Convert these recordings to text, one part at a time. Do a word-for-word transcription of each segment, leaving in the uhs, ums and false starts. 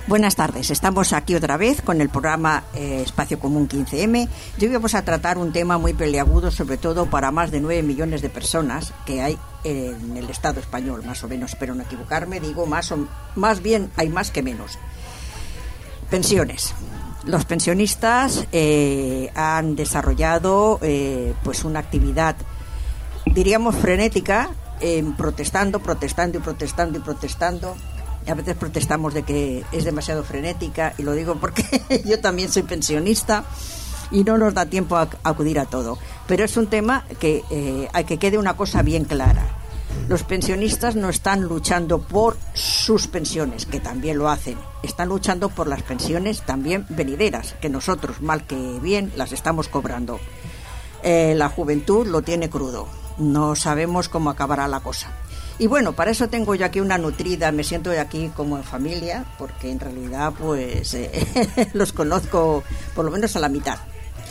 Buenas tardes, estamos aquí otra vez con el programa eh, Espacio Común quince eme. Y hoy vamos a tratar un tema muy peliagudo, sobre todo para más de nueve millones de personas que hay en el Estado español, más o menos, espero no equivocarme, digo más o más bien hay más que menos. Pensiones. Los pensionistas eh, han desarrollado eh, pues una actividad, diríamos frenética, eh, protestando, protestando y protestando y protestando. A veces protestamos de que es demasiado frenética, y lo digo porque yo también soy pensionista y no nos da tiempo a acudir a todo. Pero es un tema que eh, hay que quede una cosa bien clara. Los pensionistas no están luchando por sus pensiones, que también lo hacen. Están luchando por las pensiones también venideras, que nosotros, mal que bien, las estamos cobrando. Eh, la juventud lo tiene crudo. No sabemos cómo acabará la cosa. Y bueno, para eso tengo yo aquí una nutrida, me siento aquí como en familia, porque en realidad pues eh, los conozco por lo menos a la mitad.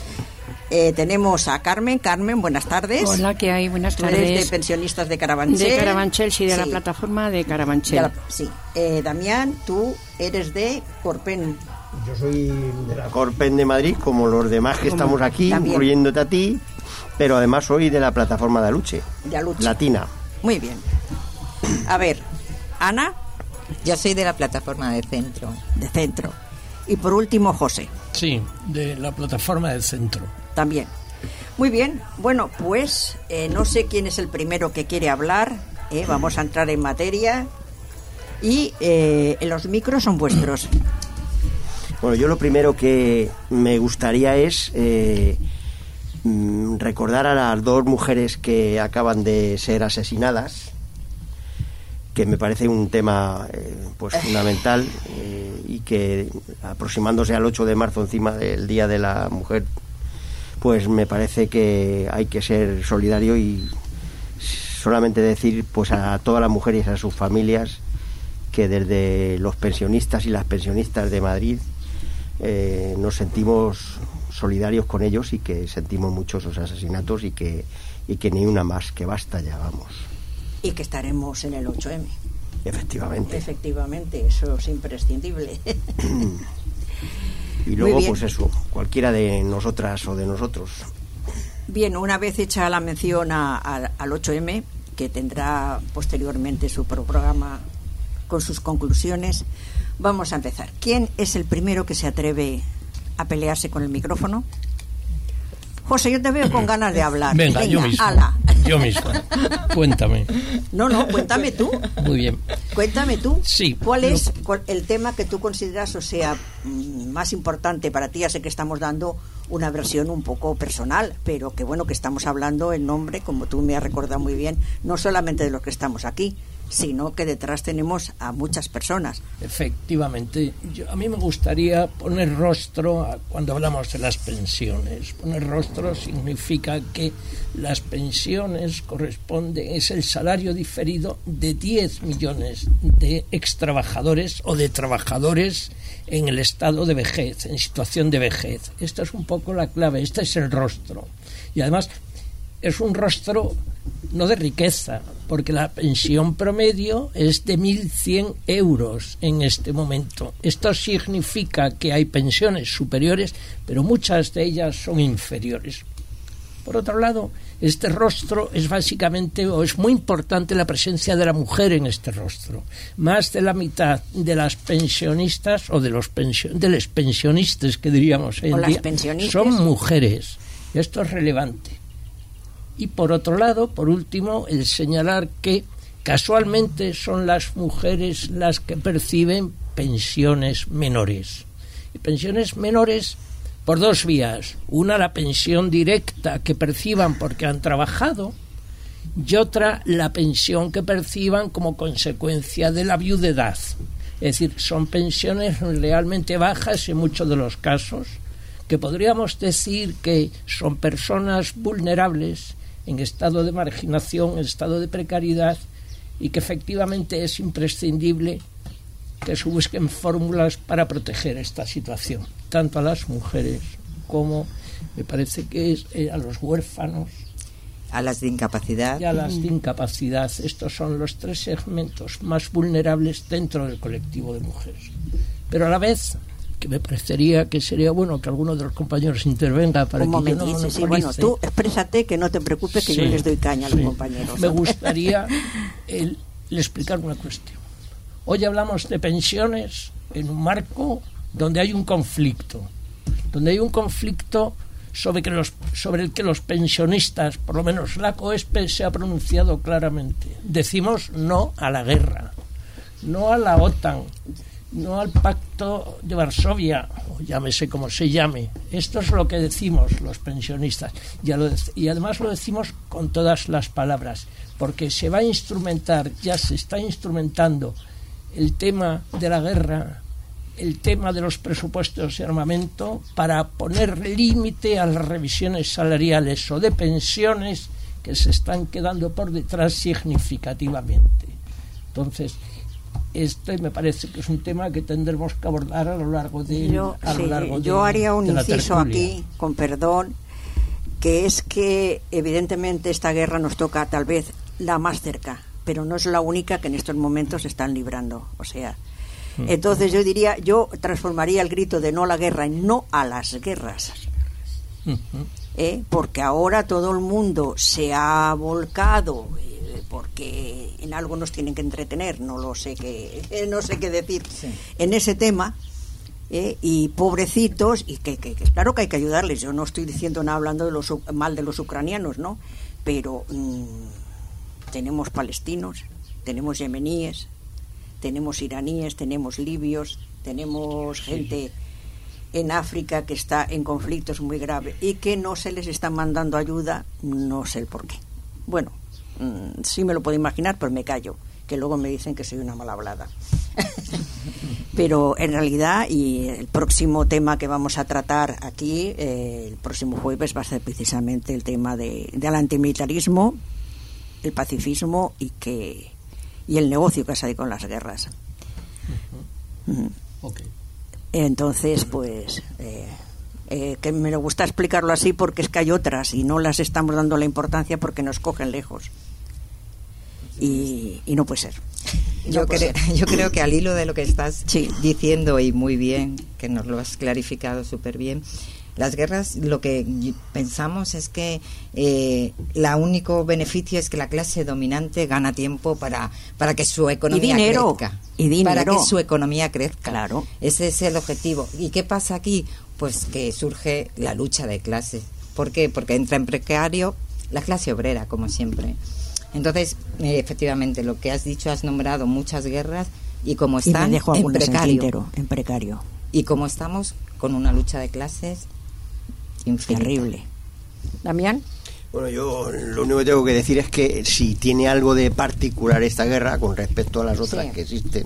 Eh, tenemos a Carmen. Carmen, buenas tardes. Hola, ¿qué hay? Buenas tardes. Tú eres de pensionistas de Carabanchel. De Carabanchel, sí, de sí. la plataforma de Carabanchel. De la, sí. Eh, Damián, tú eres de Corpen. Yo soy de la Corpen de Madrid, como los demás que estamos aquí, también, incluyéndote a ti, pero además soy de la plataforma de Aluche. De Aluche. Latina. Muy bien. A ver, Ana. Yo soy de la plataforma de Centro. De Centro. Y por último, José. Sí, de la plataforma del Centro. También. Muy bien. Bueno, pues eh, no sé quién es el primero que quiere hablar. Eh, vamos a entrar en materia. Y eh, los micros son vuestros. Bueno, yo lo primero que me gustaría es eh, recordar a las dos mujeres que acaban de ser asesinadas, que me parece un tema eh, pues fundamental eh, y que aproximándose al ocho de marzo, encima del Día de la Mujer, pues me parece que hay que ser solidario y solamente decir pues a todas las mujeres y a sus familias que desde los pensionistas y las pensionistas de Madrid eh, nos sentimos solidarios con ellos y que sentimos muchos esos asesinatos y que, y que ni una más, que basta ya, vamos. Y que estaremos en el ocho eme. Efectivamente. Efectivamente, eso es imprescindible. Y luego, pues eso, cualquiera de nosotras o de nosotros. Bien, una vez hecha la mención a, a, al ocho eme, que tendrá posteriormente su programa con sus conclusiones, vamos a empezar. ¿Quién es el primero que se atreve a pelearse con el micrófono? José, yo te veo con ganas de hablar. Venga, Venga yo mismo. Ala. Yo mismo. Cuéntame. No, no, cuéntame tú. Muy bien. Cuéntame tú. Sí. ¿Cuál lo... es el tema que tú consideras, o sea, más importante para ti? Ya sé que estamos dando una versión un poco personal, pero que bueno que estamos hablando en nombre, como tú me has recordado muy bien, no solamente de los que estamos aquí, sino que detrás tenemos a muchas personas. Efectivamente, yo, a mí me gustaría poner rostro a, cuando hablamos de las pensiones. Poner rostro significa que las pensiones corresponden, es el salario diferido de diez millones de extrabajadores o de trabajadores en el estado de vejez, en situación de vejez. Esta es un poco la clave, este es el rostro. Y además es un rostro no de riqueza, porque la pensión promedio es de mil cien euros en este momento. Esto significa que hay pensiones superiores, pero muchas de ellas son inferiores. Por otro lado, este rostro es básicamente, o es muy importante la presencia de la mujer en este rostro. Más de la mitad de las pensionistas, o de los, pension, de los pensionistas que diríamos hoy en día, son mujeres. Esto es relevante. Y por otro lado, por último, el señalar que casualmente son las mujeres las que perciben pensiones menores. Y pensiones menores por dos vías. Una, la pensión directa que perciban porque han trabajado, y otra, la pensión que perciban como consecuencia de la viudedad. Es decir, son pensiones realmente bajas en muchos de los casos, que podríamos decir que son personas vulnerables, en estado de marginación, en estado de precariedad, y que efectivamente es imprescindible que se busquen fórmulas para proteger esta situación, tanto a las mujeres como, me parece que es eh, a los huérfanos, a las de incapacidad y a las de incapacidad. Estos son los tres segmentos más vulnerables dentro del colectivo de mujeres. pero a la vez que me parecería que sería bueno que alguno de los compañeros intervenga para Un que yo no momentito, sí, monopolice. sí, bueno, tú exprésate, que no te preocupes, que Sí, yo les doy caña a sí. los compañeros. Me gustaría el, el explicar una cuestión. Hoy hablamos de pensiones en un marco donde hay un conflicto, donde hay un conflicto sobre, que los, sobre el que los pensionistas, por lo menos la COESPE, se ha pronunciado claramente. Decimos no a la guerra, no a la OTAN, no al Pacto de Varsovia, o llámese como se llame. Esto es lo que decimos los pensionistas, y, lo dec- y además lo decimos con todas las palabras, porque se va a instrumentar, ya se está instrumentando el tema de la guerra, el tema de los presupuestos de armamento, para poner límite a las revisiones salariales o de pensiones que se están quedando por detrás significativamente. Entonces, este me parece que es un tema que tendremos que abordar a lo largo de Yo, a lo sí, largo yo de- haría un de la inciso tertulia. aquí, con perdón, que es que evidentemente esta guerra nos toca tal vez la más cerca, pero no es la única que en estos momentos se están librando. O sea, entonces yo diría, yo transformaría el grito de no a la guerra en no a las guerras. Ujú. ¿eh? Porque ahora todo el mundo se ha volcado, eh, porque en algo nos tienen que entretener, no lo sé qué, eh, no sé qué decir Sí. en ese tema, eh, y pobrecitos, y que, que, que claro que hay que ayudarles. Yo no estoy diciendo nada hablando de los u- mal de los ucranianos, ¿no? Pero mm, tenemos palestinos, tenemos yemeníes, tenemos iraníes, tenemos libios, tenemos gente en África que está en conflictos muy graves y que no se les está mandando ayuda, no sé el por qué. Bueno, mmm, sí me lo puedo imaginar, pero me callo, que luego me dicen que soy una mal hablada. Pero en realidad, y el próximo tema que vamos a tratar aquí, eh, el próximo jueves, va a ser precisamente el tema de, del antimilitarismo, el pacifismo y que y el negocio que hay con las guerras. Uh-huh. Okay. Entonces, pues, eh, eh, que me gusta explicarlo así porque es que hay otras y no las estamos dando la importancia porque nos cogen lejos. Y, y no puede ser. Yo, No puede cre- ser. yo creo que al hilo de lo que estás Sí. diciendo, y muy bien, que nos lo has clarificado súper bien, las guerras, lo que y- pensamos es que eh, el único beneficio es que la clase dominante gana tiempo para, para que su economía dinero, crezca. y dinero. Para que su economía crezca. Claro. Ese es el objetivo. ¿Y qué pasa aquí? Pues que surge la lucha de clases. ¿Por qué? Porque entra en precario la clase obrera, como siempre. Entonces, eh, efectivamente, lo que has dicho, has nombrado muchas guerras y como Y me están dejo en algunas en precario. tintero, en precario. Y como estamos con una lucha de clases infinita. Terrible. Damián. Bueno, yo lo único que tengo que decir es que si tiene algo de particular esta guerra con respecto a las otras Sí. que existen,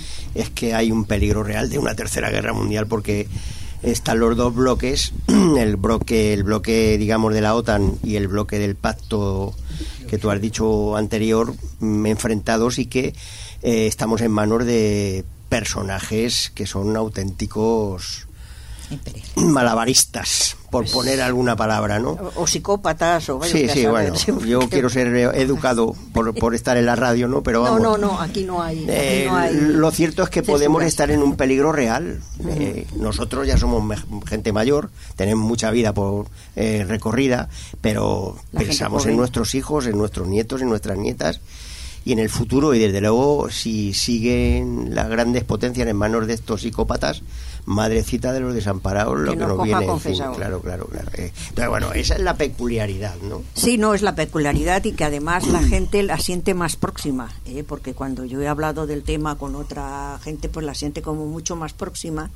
es que hay un peligro real de una tercera guerra mundial, porque están los dos bloques, el bloque, el bloque digamos de la OTAN y el bloque del pacto que tú has dicho anterior, mm, enfrentados, y que eh, estamos en manos de personajes que son auténticos Imperial. malabaristas, por poner alguna palabra, ¿no? O, o psicópatas o vaya Sí, usted a sí, saber, bueno, sí, porque- yo quiero ser educado por, por estar en la radio, ¿no? Pero No, vamos. no, no, aquí no hay. Aquí Eh, no hay lo cierto es que podemos censuras. estar en un peligro real. Eh, nosotros ya somos me- gente mayor, tenemos mucha vida por eh, recorrida, pero La gente pensamos joven. en nuestros hijos, en nuestros nietos, en nuestras nietas y en el futuro. Y desde luego, si siguen las grandes potencias en manos de estos psicópatas, madrecita de los desamparados, lo Que que nos nos coja viene encima. confesado. Claro, claro, claro. Eh, entonces, bueno, esa es la peculiaridad, ¿no? Sí, no, es la peculiaridad, y que además la gente la siente más próxima, ¿eh? Porque cuando yo he hablado del tema con otra gente, pues la siente como mucho más próxima.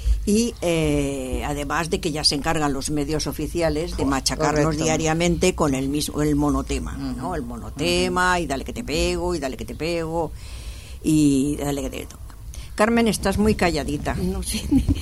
Y eh, además de que ya se encargan los medios oficiales de machacarnos correcto. diariamente con el mismo el monotema, ¿no? El monotema, y dale que te pego, y dale que te pego, y dale que te toca. Carmen, estás muy calladita. No sé.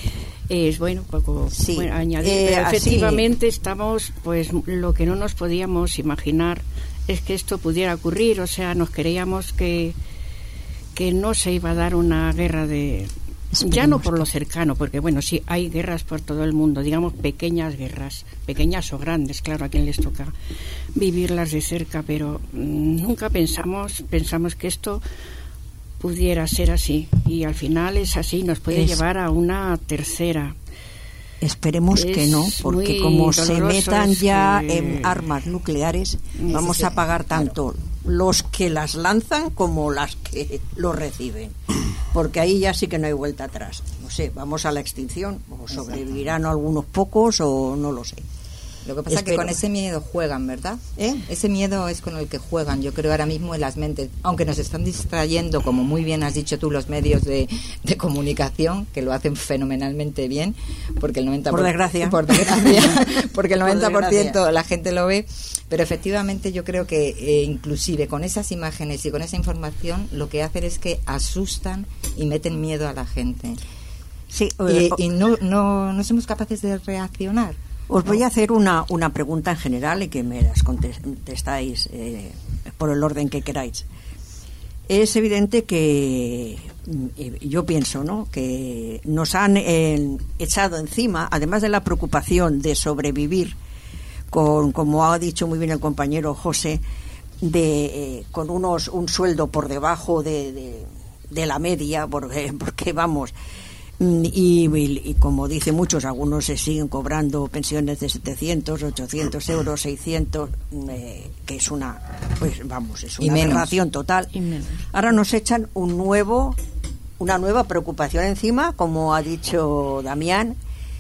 Es bueno, poco Sí, bueno, añadir, eh, pero así- efectivamente estamos, pues lo que no nos podíamos imaginar es que esto pudiera ocurrir. O sea, nos creíamos que que no se iba a dar una guerra de ya no por lo cercano, porque bueno, sí hay guerras por todo el mundo, digamos pequeñas guerras, pequeñas o grandes, claro, a quien les toca vivirlas de cerca, pero mm, nunca pensamos pensamos que esto pudiera ser así, y al final es así, nos puede Es- llevar a una tercera. Esperemos Es que no, porque muy como se doloroso, metan es ya que- en armas nucleares, Sí, vamos sí, a pagar claro. tanto los que las lanzan como las que lo reciben. Porque ahí ya sí que no hay vuelta atrás. No sé, vamos a la extinción, o sobrevivirán algunos pocos, o no lo sé. Lo que pasa es que Espero. con ese miedo juegan, ¿verdad? ¿Eh? Ese miedo es con el que juegan, yo creo, ahora mismo en las mentes. Aunque nos están distrayendo, como muy bien has dicho tú, los medios de, de comunicación, que lo hacen fenomenalmente bien, porque el noventa por ciento... Por desgracia. Por desgracia, porque el Por noventa por ciento desgracia. la gente lo ve. Pero efectivamente yo creo que eh, inclusive con esas imágenes y con esa información, lo que hacen es que asustan y meten miedo a la gente. Sí, Y, eh, y no, no, no somos capaces de reaccionar. os voy a hacer una, una pregunta en general y que me las contestáis eh, por el orden que queráis. Es evidente que mm, yo pienso, ¿no?, que nos han eh, echado encima, además de la preocupación de sobrevivir, con, como ha dicho muy bien el compañero José, de eh, con unos un sueldo por debajo de, de, de la media, porque, porque vamos. Y, y, y como dicen muchos, algunos se siguen cobrando pensiones de setecientos, ochocientos euros, seiscientos, eh, que es una, pues vamos, es Y una menos. aberración total. Y menos. Ahora nos echan un nuevo, una nueva preocupación encima, como ha dicho Damián,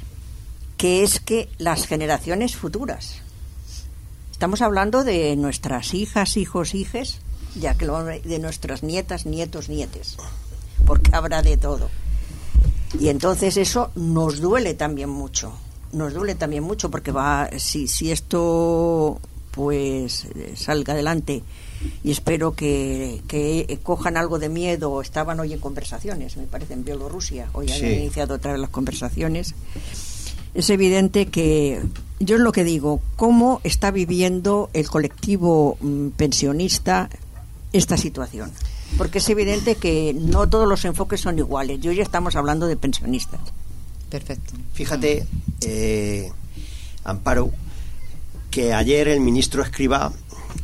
que es que las generaciones futuras. Estamos hablando de nuestras hijas, hijos, hijes, ya que lo, de nuestras nietas, nietos, nietes, porque habrá de todo. Y entonces eso nos duele también mucho, nos duele también mucho porque va, si, si esto pues eh, salga adelante, y espero que, que cojan algo de miedo. Estaban hoy en conversaciones, me parece, en Bielorrusia, hoy han Sí. iniciado otra vez las conversaciones. Es evidente que, yo es lo que digo, cómo está viviendo el colectivo mm, pensionista esta situación. Porque es evidente que no todos los enfoques son iguales. Y hoy estamos hablando de pensionistas. Perfecto. Fíjate, eh, Amparo, que ayer el ministro Escrivá,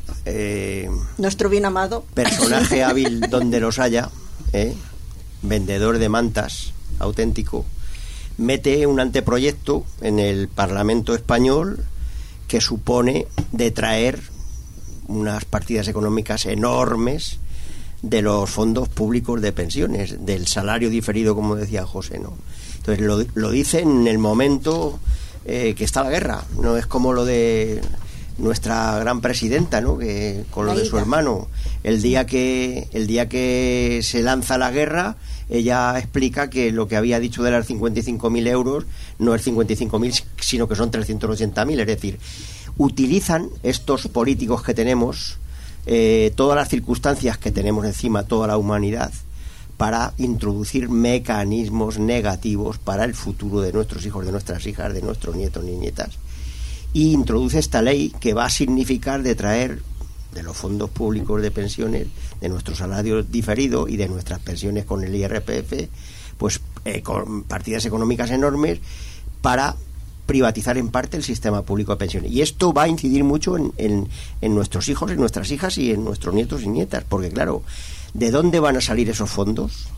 eh, Nuestro bien amado. personaje hábil donde los haya, eh, vendedor de mantas auténtico, mete un anteproyecto en el Parlamento español que supone detraer unas partidas económicas enormes de los fondos públicos de pensiones, del salario diferido, como decía José, ¿no? Entonces lo, lo dice en el momento eh, que está la guerra, no es como lo de nuestra gran presidenta, ¿no?, que con lo de su hermano, el día que el día que se lanza la guerra, ella explica que lo que había dicho de las cincuenta y cinco mil euros no es cincuenta y cinco mil, sino que son trescientos ochenta mil, es decir, utilizan estos políticos que tenemos eh, todas las circunstancias que tenemos encima toda la humanidad para introducir mecanismos negativos para el futuro de nuestros hijos, de nuestras hijas, de nuestros nietos y nietas, y introduce esta ley que va a significar detraer de los fondos públicos de pensiones, de nuestro salario diferido y de nuestras pensiones con el I R P F, pues eh, con partidas económicas enormes para privatizar en parte el sistema público de pensiones. Y esto va a incidir mucho en, en, en nuestros hijos, en nuestras hijas y en nuestros nietos y nietas, porque claro, ¿de dónde van a salir esos fondos?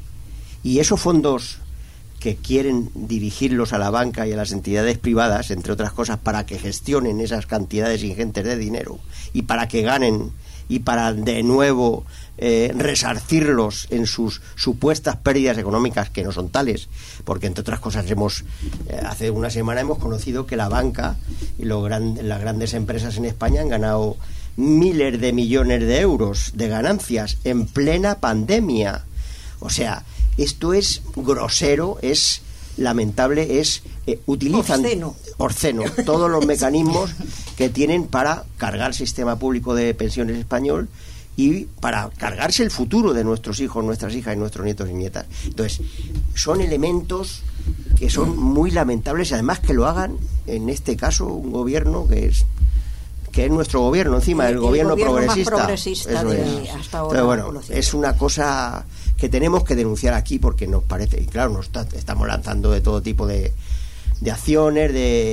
Y esos fondos que quieren dirigirlos a la banca y a las entidades privadas, entre otras cosas, para que gestionen esas cantidades ingentes de dinero y para que ganen y para de nuevo eh, resarcirlos en sus supuestas pérdidas económicas, que no son tales, porque entre otras cosas hemos eh, hace una semana hemos conocido que la banca y los gran, las grandes empresas en España han ganado miles de millones de euros de ganancias en plena pandemia. O sea, esto es grosero, es lamentable, es eh, utilizan Obsceno. obsceno todos los mecanismos que tienen para cargar el sistema público de pensiones español y para cargarse el futuro de nuestros hijos, nuestras hijas y nuestros nietos y nietas. Entonces, son elementos que son muy lamentables y además que lo hagan, en este caso, un gobierno que es que es nuestro gobierno, encima del El gobierno, gobierno más progresista. progresista Eso de es. hasta ahora Entonces, bueno, conocido. es una cosa que tenemos que denunciar aquí porque nos parece, y claro, nos está, estamos lanzando de todo tipo de, de acciones, de,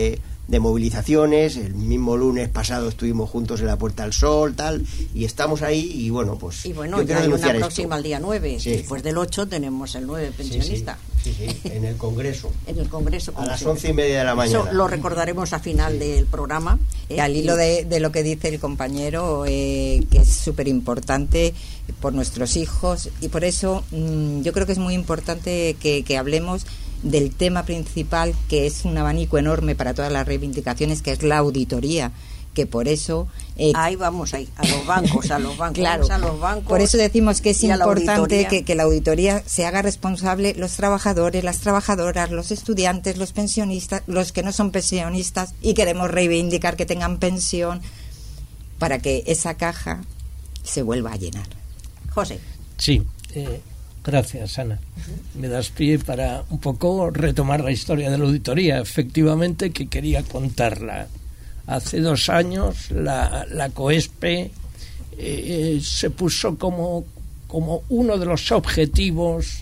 de movilizaciones. El mismo lunes pasado estuvimos juntos en la Puerta del Sol, tal, y estamos ahí, y bueno, pues y bueno, yo ya quiero hay una denunciar próxima esto. el día nueve, Sí. Después del ocho tenemos el nueve pensionista. Sí, sí, sí, sí, en el Congreso. En el Congreso. A las siempre. once y media de la mañana. Eso lo recordaremos a final del programa. Y al hilo de, de lo que dice el compañero, eh, que es súper importante por nuestros hijos, y por eso mmm, yo creo que es muy importante que, que hablemos del tema principal, que es un abanico enorme para todas las reivindicaciones, que es la auditoría, que por eso eh, ahí vamos ahí a los bancos a los bancos claro, a los bancos, por eso decimos que es importante que, que la auditoría se haga responsable los trabajadores, las trabajadoras, los estudiantes, los pensionistas, los que no son pensionistas y queremos reivindicar que tengan pensión, para que esa caja se vuelva a llenar. José. Sí, eh, gracias, Ana. Me das pie para un poco retomar la historia de la auditoría, efectivamente, que quería contarla. Hace dos años la, la COESPE eh, se puso como, como uno de los objetivos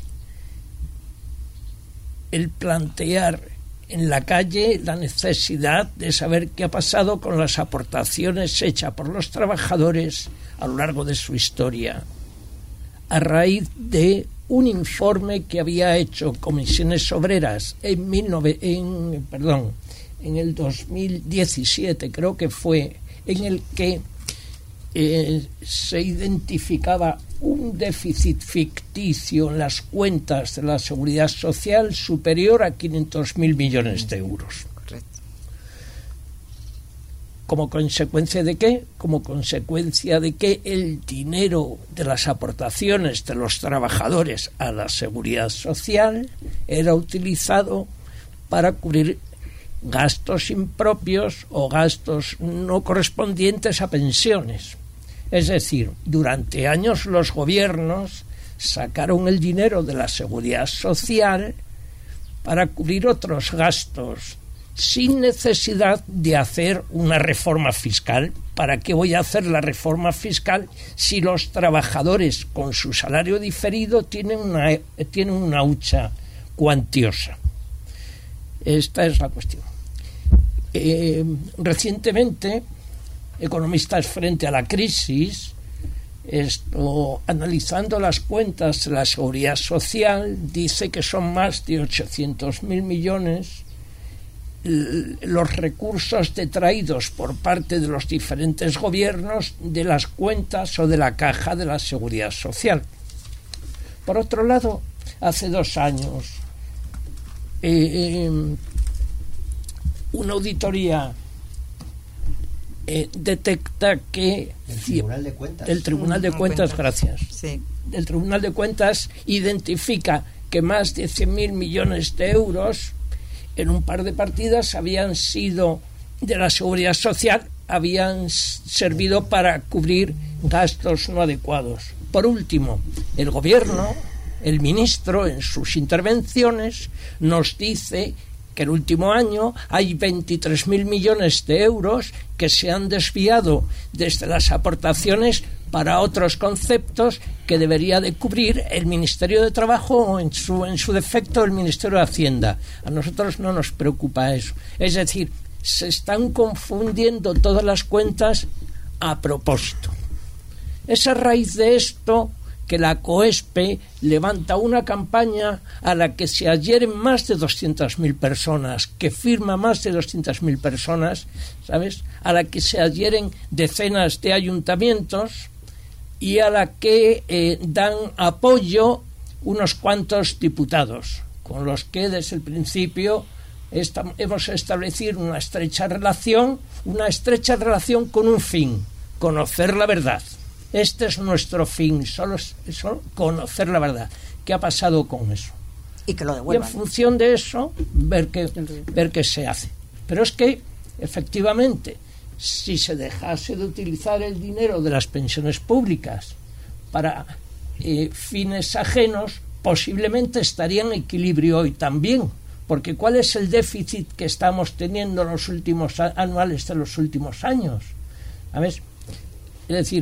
el plantear en la calle la necesidad de saber qué ha pasado con las aportaciones hechas por los trabajadores a lo largo de su historia, a raíz de un informe que había hecho Comisiones Obreras en, mil nove, en, perdón, en el dos mil diecisiete, creo que fue, en el que eh, se identificaba un déficit ficticio en las cuentas de la Seguridad Social superior a quinientos mil millones de euros. Correcto. ¿Como consecuencia de qué? Como consecuencia de que el dinero de las aportaciones de los trabajadores a la Seguridad Social era utilizado para cubrir gastos impropios o gastos no correspondientes a pensiones. Es decir, durante años los gobiernos sacaron el dinero de la Seguridad Social para cubrir otros gastos sin necesidad de hacer una reforma fiscal. ¿Para qué voy a hacer la reforma fiscal si los trabajadores con su salario diferido tienen una, tienen una hucha cuantiosa? Esta es la cuestión. Eh, recientemente, economistas frente a la crisis, esto, analizando las cuentas de la Seguridad Social, dice que son más de ochocientos mil millones los recursos detraídos por parte de los diferentes gobiernos de las cuentas o de la caja de la Seguridad Social. Por otro lado, hace dos años eh, una auditoría eh, detecta que el Tribunal de Cuentas, el Tribunal de Cuentas, gracias, Sí. el Tribunal de Cuentas identifica que más de cien mil millones de euros en un par de partidas habían sido de la Seguridad Social, habían servido para cubrir gastos no adecuados. Por último, el gobierno, el ministro, en sus intervenciones, nos dice que el último año hay veintitrés mil millones de euros que se han desviado desde las aportaciones para otros conceptos que debería de cubrir el Ministerio de Trabajo o en su, en su defecto el Ministerio de Hacienda. A nosotros no nos preocupa eso. Es decir, se están confundiendo todas las cuentas a propósito. Es a raíz de esto que la COESPE levanta una campaña a la que se adhieren más de doscientas mil personas, que firma más de doscientas mil personas, ¿sabes? A la que se adhieren decenas de ayuntamientos y a la que eh, dan apoyo unos cuantos diputados, con los que desde el principio esta, hemos establecido una estrecha relación, una estrecha relación con un fin, conocer la verdad. Este es nuestro fin, solo, solo conocer la verdad. ¿Qué ha pasado con eso? Y que lo Y en devuelvan. función de eso, ver qué, ver qué se hace. Pero es que, efectivamente, si se dejase de utilizar el dinero de las pensiones públicas para eh, fines ajenos, posiblemente estaría en equilibrio hoy también. Porque ¿cuál es el déficit que estamos teniendo en los últimos anuales de los últimos años? ¿Sabes? Es decir,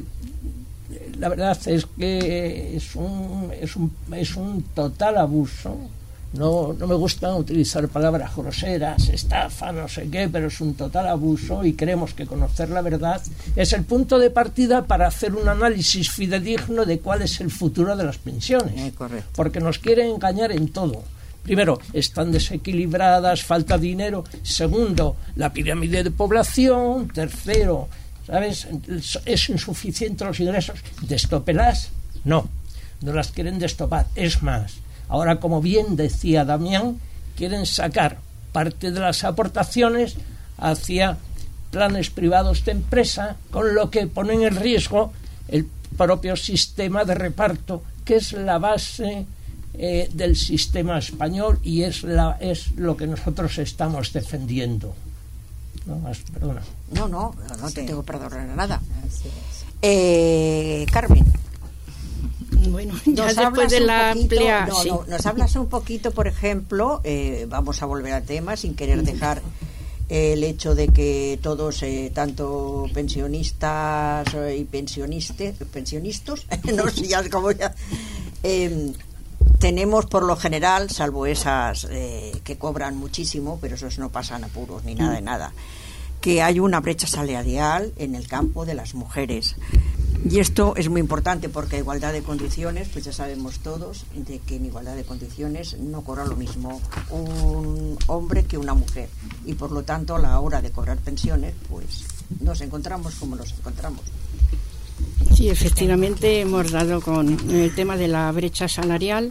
la verdad es que es un, es un, es un total abuso no, no me gusta utilizar palabras groseras, estafa, no sé qué, pero es un total abuso y creemos que conocer la verdad es el punto de partida para hacer un análisis fidedigno de cuál es el futuro de las pensiones. Eh, correcto. Porque nos quieren engañar en todo. Primero, están desequilibradas, falta dinero. Segundo, la pirámide de población. Tercero, ¿sabes? Es insuficiente los ingresos. ¿Destópelas? No, no las quieren destopar. Es más, ahora, como bien decía Damián, quieren sacar parte de las aportaciones hacia planes privados de empresa, con lo que ponen en riesgo el propio sistema de reparto, que es la base eh, del sistema español y es, la, es lo que nosotros estamos defendiendo. No más, perdona. No, no, no te Sí. tengo perdón nada. Así es. Eh, Carmen, Bueno, ya nos después hablas de un la poquito, amplia... no, sí. no, nos hablas un poquito, por ejemplo, eh, vamos a volver al tema sin querer dejar el hecho de que todos, eh, tanto pensionistas eh, y pensionistas, pensionistas, no sé ya cómo ya, eh, tenemos por lo general, salvo esas eh, que cobran muchísimo, pero esos no pasan apuros ni nada de nada, que hay una brecha salarial en el campo de las mujeres. Y esto es muy importante porque igualdad de condiciones, pues ya sabemos todos de que en igualdad de condiciones no cobra lo mismo un hombre que una mujer. Y por lo tanto, a la hora de cobrar pensiones, pues nos encontramos como nos encontramos. Sí, efectivamente hemos dado con el tema de la brecha salarial,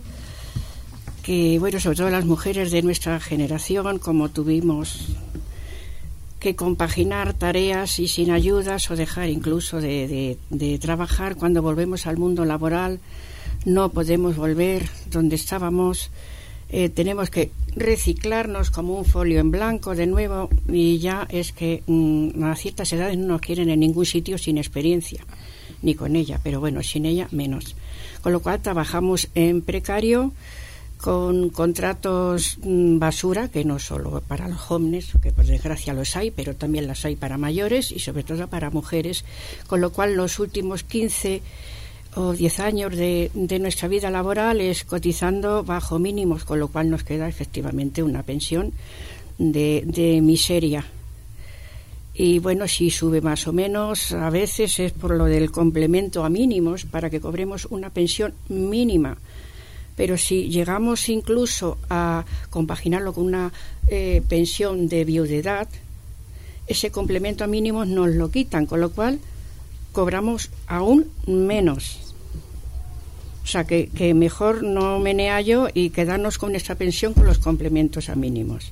que bueno, sobre todo las mujeres de nuestra generación, como tuvimos que compaginar tareas y sin ayudas o dejar incluso de, de, de trabajar cuando volvemos al mundo laboral, no podemos volver donde estábamos, eh, tenemos que reciclarnos como un folio en blanco de nuevo y ya es que mmm, a ciertas edades no nos quieren en ningún sitio sin experiencia, ni con ella, pero bueno, sin ella menos. Con lo cual trabajamos en precario, con contratos mmm, basura, que no solo para los jóvenes, que por desgracia los hay, pero también las hay para mayores y sobre todo para mujeres, con lo cual los últimos quince o diez años de, de nuestra vida laboral es cotizando bajo mínimos, con lo cual nos queda efectivamente una pensión de, de miseria. Y bueno, si sube más o menos, a veces es por lo del complemento a mínimos, para que cobremos una pensión mínima. Pero si llegamos incluso a compaginarlo con una eh, pensión de viudedad, ese complemento a mínimos nos lo quitan, con lo cual cobramos aún menos. O sea, que, que mejor no meneallo y quedarnos con nuestra pensión con los complementos a mínimos.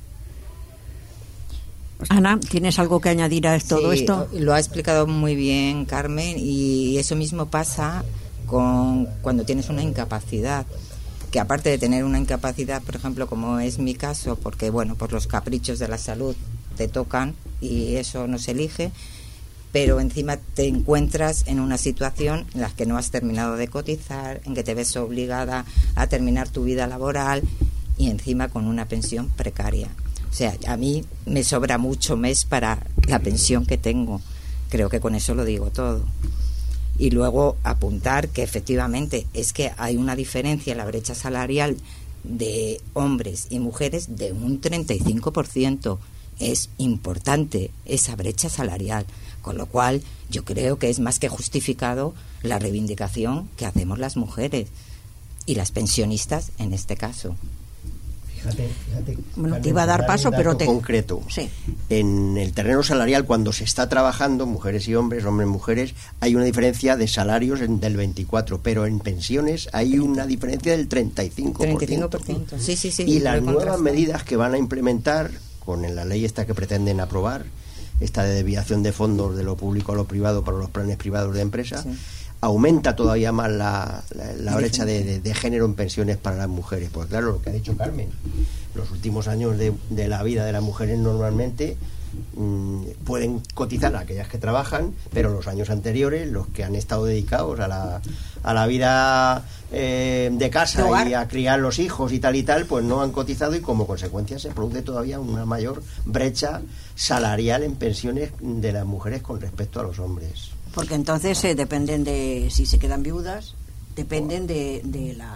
Ana, ¿tienes algo que añadir a todo Sí, esto? lo ha explicado muy bien Carmen, y eso mismo pasa con cuando tienes una incapacidad, que aparte de tener una incapacidad, por ejemplo, como es mi caso, porque bueno, por los caprichos de la salud te tocan y eso no se elige, pero encima te encuentras en una situación en la que no has terminado de cotizar, en que te ves obligada a terminar tu vida laboral y encima con una pensión precaria. O sea, a mí me sobra mucho mes para la pensión que tengo. Creo que con eso lo digo todo. Y luego apuntar que efectivamente es que hay una diferencia en la brecha salarial de hombres y mujeres de un treinta y cinco por ciento. Es importante esa brecha salarial, con lo cual yo creo que es más que justificado la reivindicación que hacemos las mujeres y las pensionistas en este caso. Fíjate, fíjate. Bueno, te iba a dar paso, pero te... concreto. Sí. En el terreno salarial, cuando se está trabajando, mujeres y hombres, hombres y mujeres, hay una diferencia de salarios en, del veinticuatro, pero en pensiones hay una diferencia del treinta y cinco por ciento. treinta y cinco por ciento. Sí, sí, sí. Y lo las he nuevas contrastado. medidas que van a implementar con la ley esta que pretenden aprobar, esta de desviación de fondos de lo público a lo privado para los planes privados de empresa, Sí. aumenta todavía más la, la, la brecha de, de, de género en pensiones para las mujeres. Pues claro, lo que ha dicho Carmen, los últimos años de, de la vida de las mujeres normalmente mmm, pueden cotizar aquellas que trabajan, pero los años anteriores, los que han estado dedicados a la, a la vida eh, de casa y a criar los hijos y tal y tal, pues no han cotizado y como consecuencia se produce todavía una mayor brecha salarial en pensiones de las mujeres con respecto a los hombres. Porque entonces eh, dependen de si se quedan viudas, dependen de, de la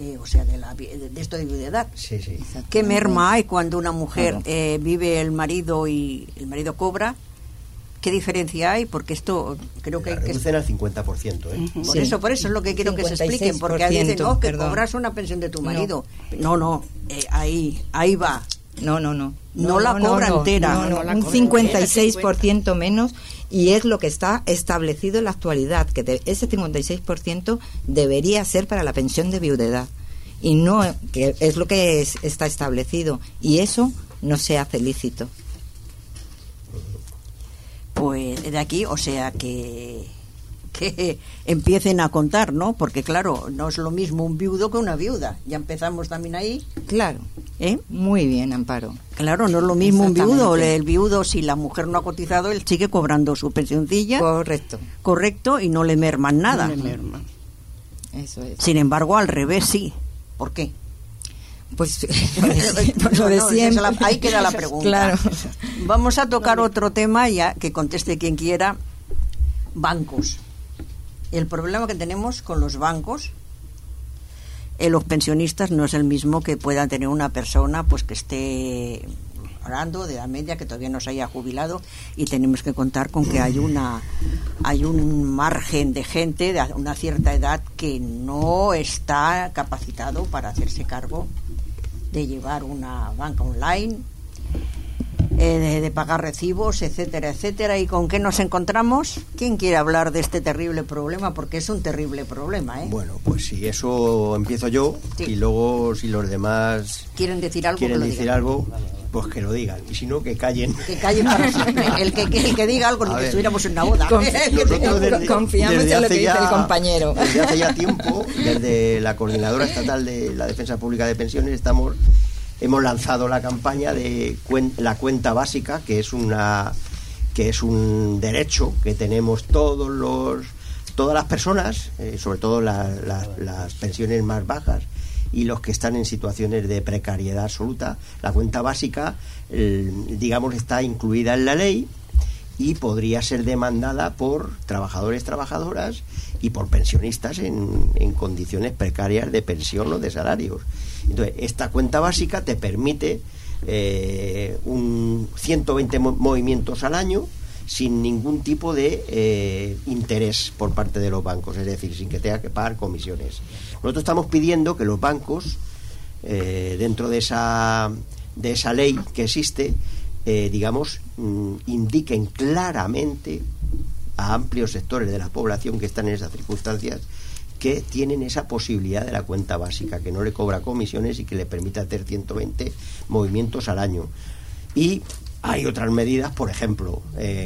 de, o sea, de, la, de, de esto de viudedad. Sí, sí. ¿Qué merma hay cuando una mujer eh, vive el marido y el marido cobra? ¿Qué diferencia hay? Porque esto creo que la hay que... reducen al cincuenta por ciento, ¿eh? Por Sí. eso, por eso es lo que quiero que se expliquen, porque ahí dicen, oh, que perdón. cobras una pensión de tu marido. No, no, eh, ahí, ahí va. No, no, no. No la cobra entera. No, no, No la un cobra cincuenta y seis por entera. ciento menos, y es lo que está establecido en la actualidad, que de- ese cincuenta y seis por ciento debería ser para la pensión de viudedad, y no, que es lo que es- está establecido, y eso no se hace lícito. Pues de aquí, o sea, que, que empiecen a contar, ¿no? Porque claro, no es lo mismo un viudo que una viuda. Ya empezamos también ahí, Claro, ¿eh? muy bien, Amparo. Claro, no es lo mismo un Exactamente. viudo. El viudo, si la mujer no ha cotizado, él sigue cobrando su pensioncilla, Correcto, correcto, y no le merman nada. No le merma. eso es. Sin embargo, al revés sí. ¿Por qué? Pues por lo de No, no, siempre. esa es la- ahí queda la pregunta. Claro. Vamos a tocar otro tema, ya que conteste quien quiera. Bancos. El problema que tenemos con los bancos en los pensionistas no es el mismo que pueda tener una persona pues que esté hablando de la media, que todavía no se haya jubilado, y tenemos que contar con que hay una hay un margen de gente de una cierta edad que no está capacitado para hacerse cargo de llevar una banca online, eh, de, de pagar recibos, etcétera, etcétera. ¿Y con qué nos encontramos? ¿Quién quiere hablar de este terrible problema? Porque es un terrible problema, ¿eh? Bueno, pues si eso empiezo yo, Sí. y luego si los demás ¿Quieren decir algo? quieren que lo decir digan. algo, pues que lo digan, y si no, que callen. Que callen para siempre. El que, que- el que diga algo, ni A que ver. estuviéramos en una boda. Confi- Nosotros desde- Confiamos desde en lo hace que dice ya- el compañero. Desde hace ya tiempo, desde la Coordinadora Estatal de la Defensa Pública de Pensiones, estamos hemos lanzado la campaña de cuen- la cuenta básica, que es una que es un derecho que tenemos todos los todas las personas, eh, sobre todo la- la- las pensiones más bajas y los que están en situaciones de precariedad absoluta. La cuenta básica, eh, digamos, está incluida en la ley y podría ser demandada por trabajadores, trabajadoras y por pensionistas en, en condiciones precarias de pensión o de salarios. Entonces, esta cuenta básica te permite eh, un ciento veinte mo- movimientos al año sin ningún tipo de eh, interés por parte de los bancos, es decir, sin que tenga que pagar comisiones. Nosotros estamos pidiendo que los bancos, eh, dentro de esa, de esa ley que existe, eh, digamos, mm, indiquen claramente a amplios sectores de la población que están en esas circunstancias que tienen esa posibilidad de la cuenta básica, que no le cobra comisiones y que le permite hacer ciento veinte movimientos al año. Y hay otras medidas, por ejemplo,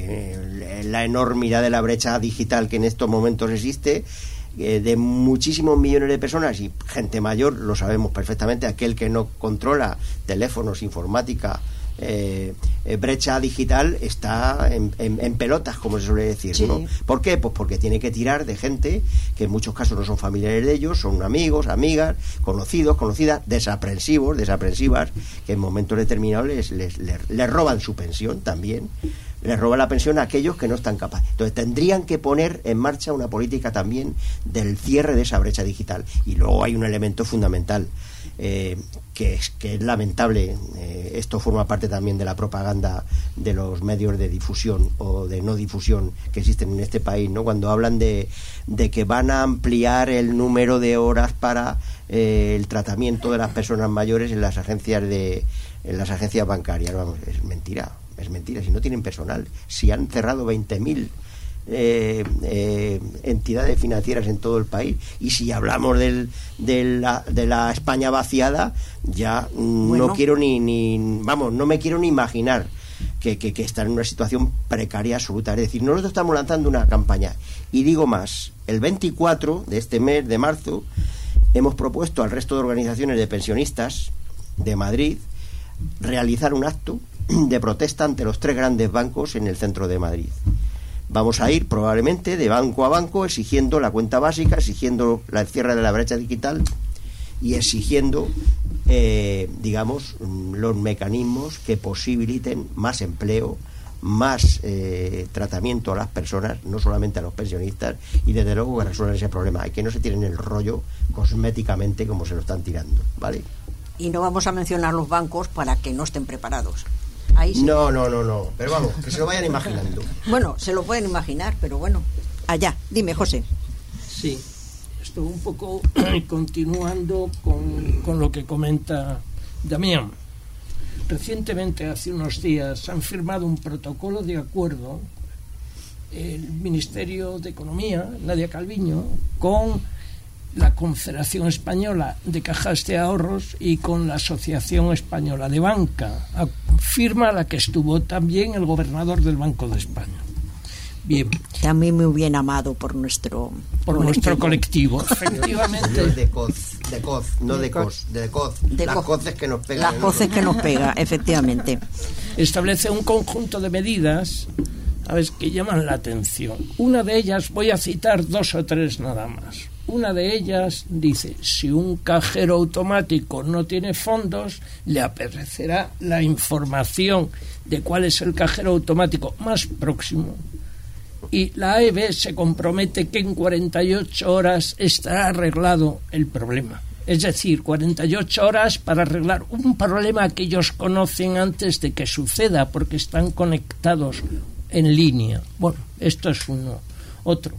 eh, la enormidad de la brecha digital que en estos momentos existe, eh, de muchísimos millones de personas y gente mayor, lo sabemos perfectamente, aquel que no controla teléfonos, informática, eh, eh, brecha digital, está en, en, en pelotas, como se suele decir, Sí. ¿no? ¿Por qué? Pues porque tiene que tirar de gente que en muchos casos no son familiares de ellos, son amigos, amigas, conocidos, conocidas, desaprensivos, desaprensivas, que en momentos determinados les, les, les, les roban su pensión también. Les roban la pensión a aquellos que no están capaces. Entonces tendrían que poner en marcha una política también del cierre de esa brecha digital. Y luego hay un elemento fundamental, eh, que, es, que es lamentable. Eh, esto forma parte también de la propaganda de los medios de difusión o de no difusión que existen en este país, ¿no? Cuando hablan de, de que van a ampliar el número de horas para eh, el tratamiento de las personas mayores en las agencias de en las agencias bancarias. Vamos, es mentira. Es mentira, si no tienen personal, si han cerrado veinte mil eh, eh, entidades financieras en todo el país, y si hablamos del, de, la, de la España vaciada, ya mm, Bueno. no quiero ni, ni, vamos, no me quiero ni imaginar que, que, que están en una situación precaria absoluta. Es decir, nosotros estamos lanzando una campaña, y digo más, el veinticuatro de este mes de marzo hemos propuesto al resto de organizaciones de pensionistas de Madrid realizar un acto de protesta ante los tres grandes bancos en el centro de Madrid. Vamos a ir probablemente de banco a banco exigiendo la cuenta básica, exigiendo la cierre de la brecha digital y exigiendo, eh, digamos, los mecanismos que posibiliten más empleo más eh, tratamiento a las personas, no solamente a los pensionistas, y desde luego que resuelvan ese problema, y que no se tiren el rollo cosméticamente como se lo están tirando, ¿vale? Y no vamos a mencionar los bancos para que no estén preparados. Ahí sí. No, no, no, no, pero vamos, que se lo vayan imaginando. Bueno, se lo pueden imaginar, pero bueno, allá, dime, José. Sí, estoy un poco continuando con, con lo que comenta Damián. Recientemente, hace unos días, han firmado un protocolo de acuerdo el Ministerio de Economía, Nadia Calviño, con la Confederación Española de Cajas de Ahorros y con la Asociación Española de Banca, firma la que estuvo también el gobernador del Banco de España. Bien. También muy bien amado por nuestro por colectivo. nuestro colectivo, efectivamente. No de coz, de coz, no de cos, de coz. De las co coces que nos pegan. Las coces que nos pega, efectivamente. Establece un conjunto de medidas, a ver, que llaman la atención. Una de ellas, voy a citar dos o tres nada más. Una de ellas dice, si un cajero automático no tiene fondos, le aparecerá la información de cuál es el cajero automático más próximo. Y la A E B se compromete que en cuarenta y ocho horas estará arreglado el problema. Es decir, cuarenta y ocho horas para arreglar un problema que ellos conocen antes de que suceda, porque están conectados en línea. Bueno, esto es uno. Otro.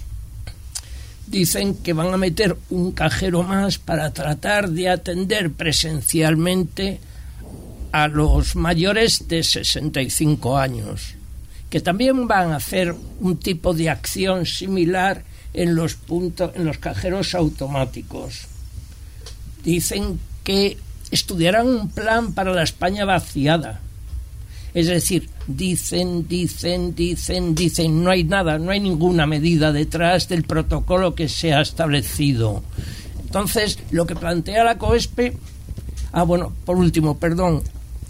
Dicen que van a meter un cajero más para tratar de atender presencialmente a los mayores de sesenta y cinco años, que también van a hacer un tipo de acción similar en los puntos, en los cajeros automáticos. Dicen que estudiarán un plan para la España vaciada. Es decir, dicen, dicen, dicen, dicen, no hay nada, no hay ninguna medida detrás del protocolo que se ha establecido. Entonces, lo que plantea la COESPE, ah, bueno, por último, perdón,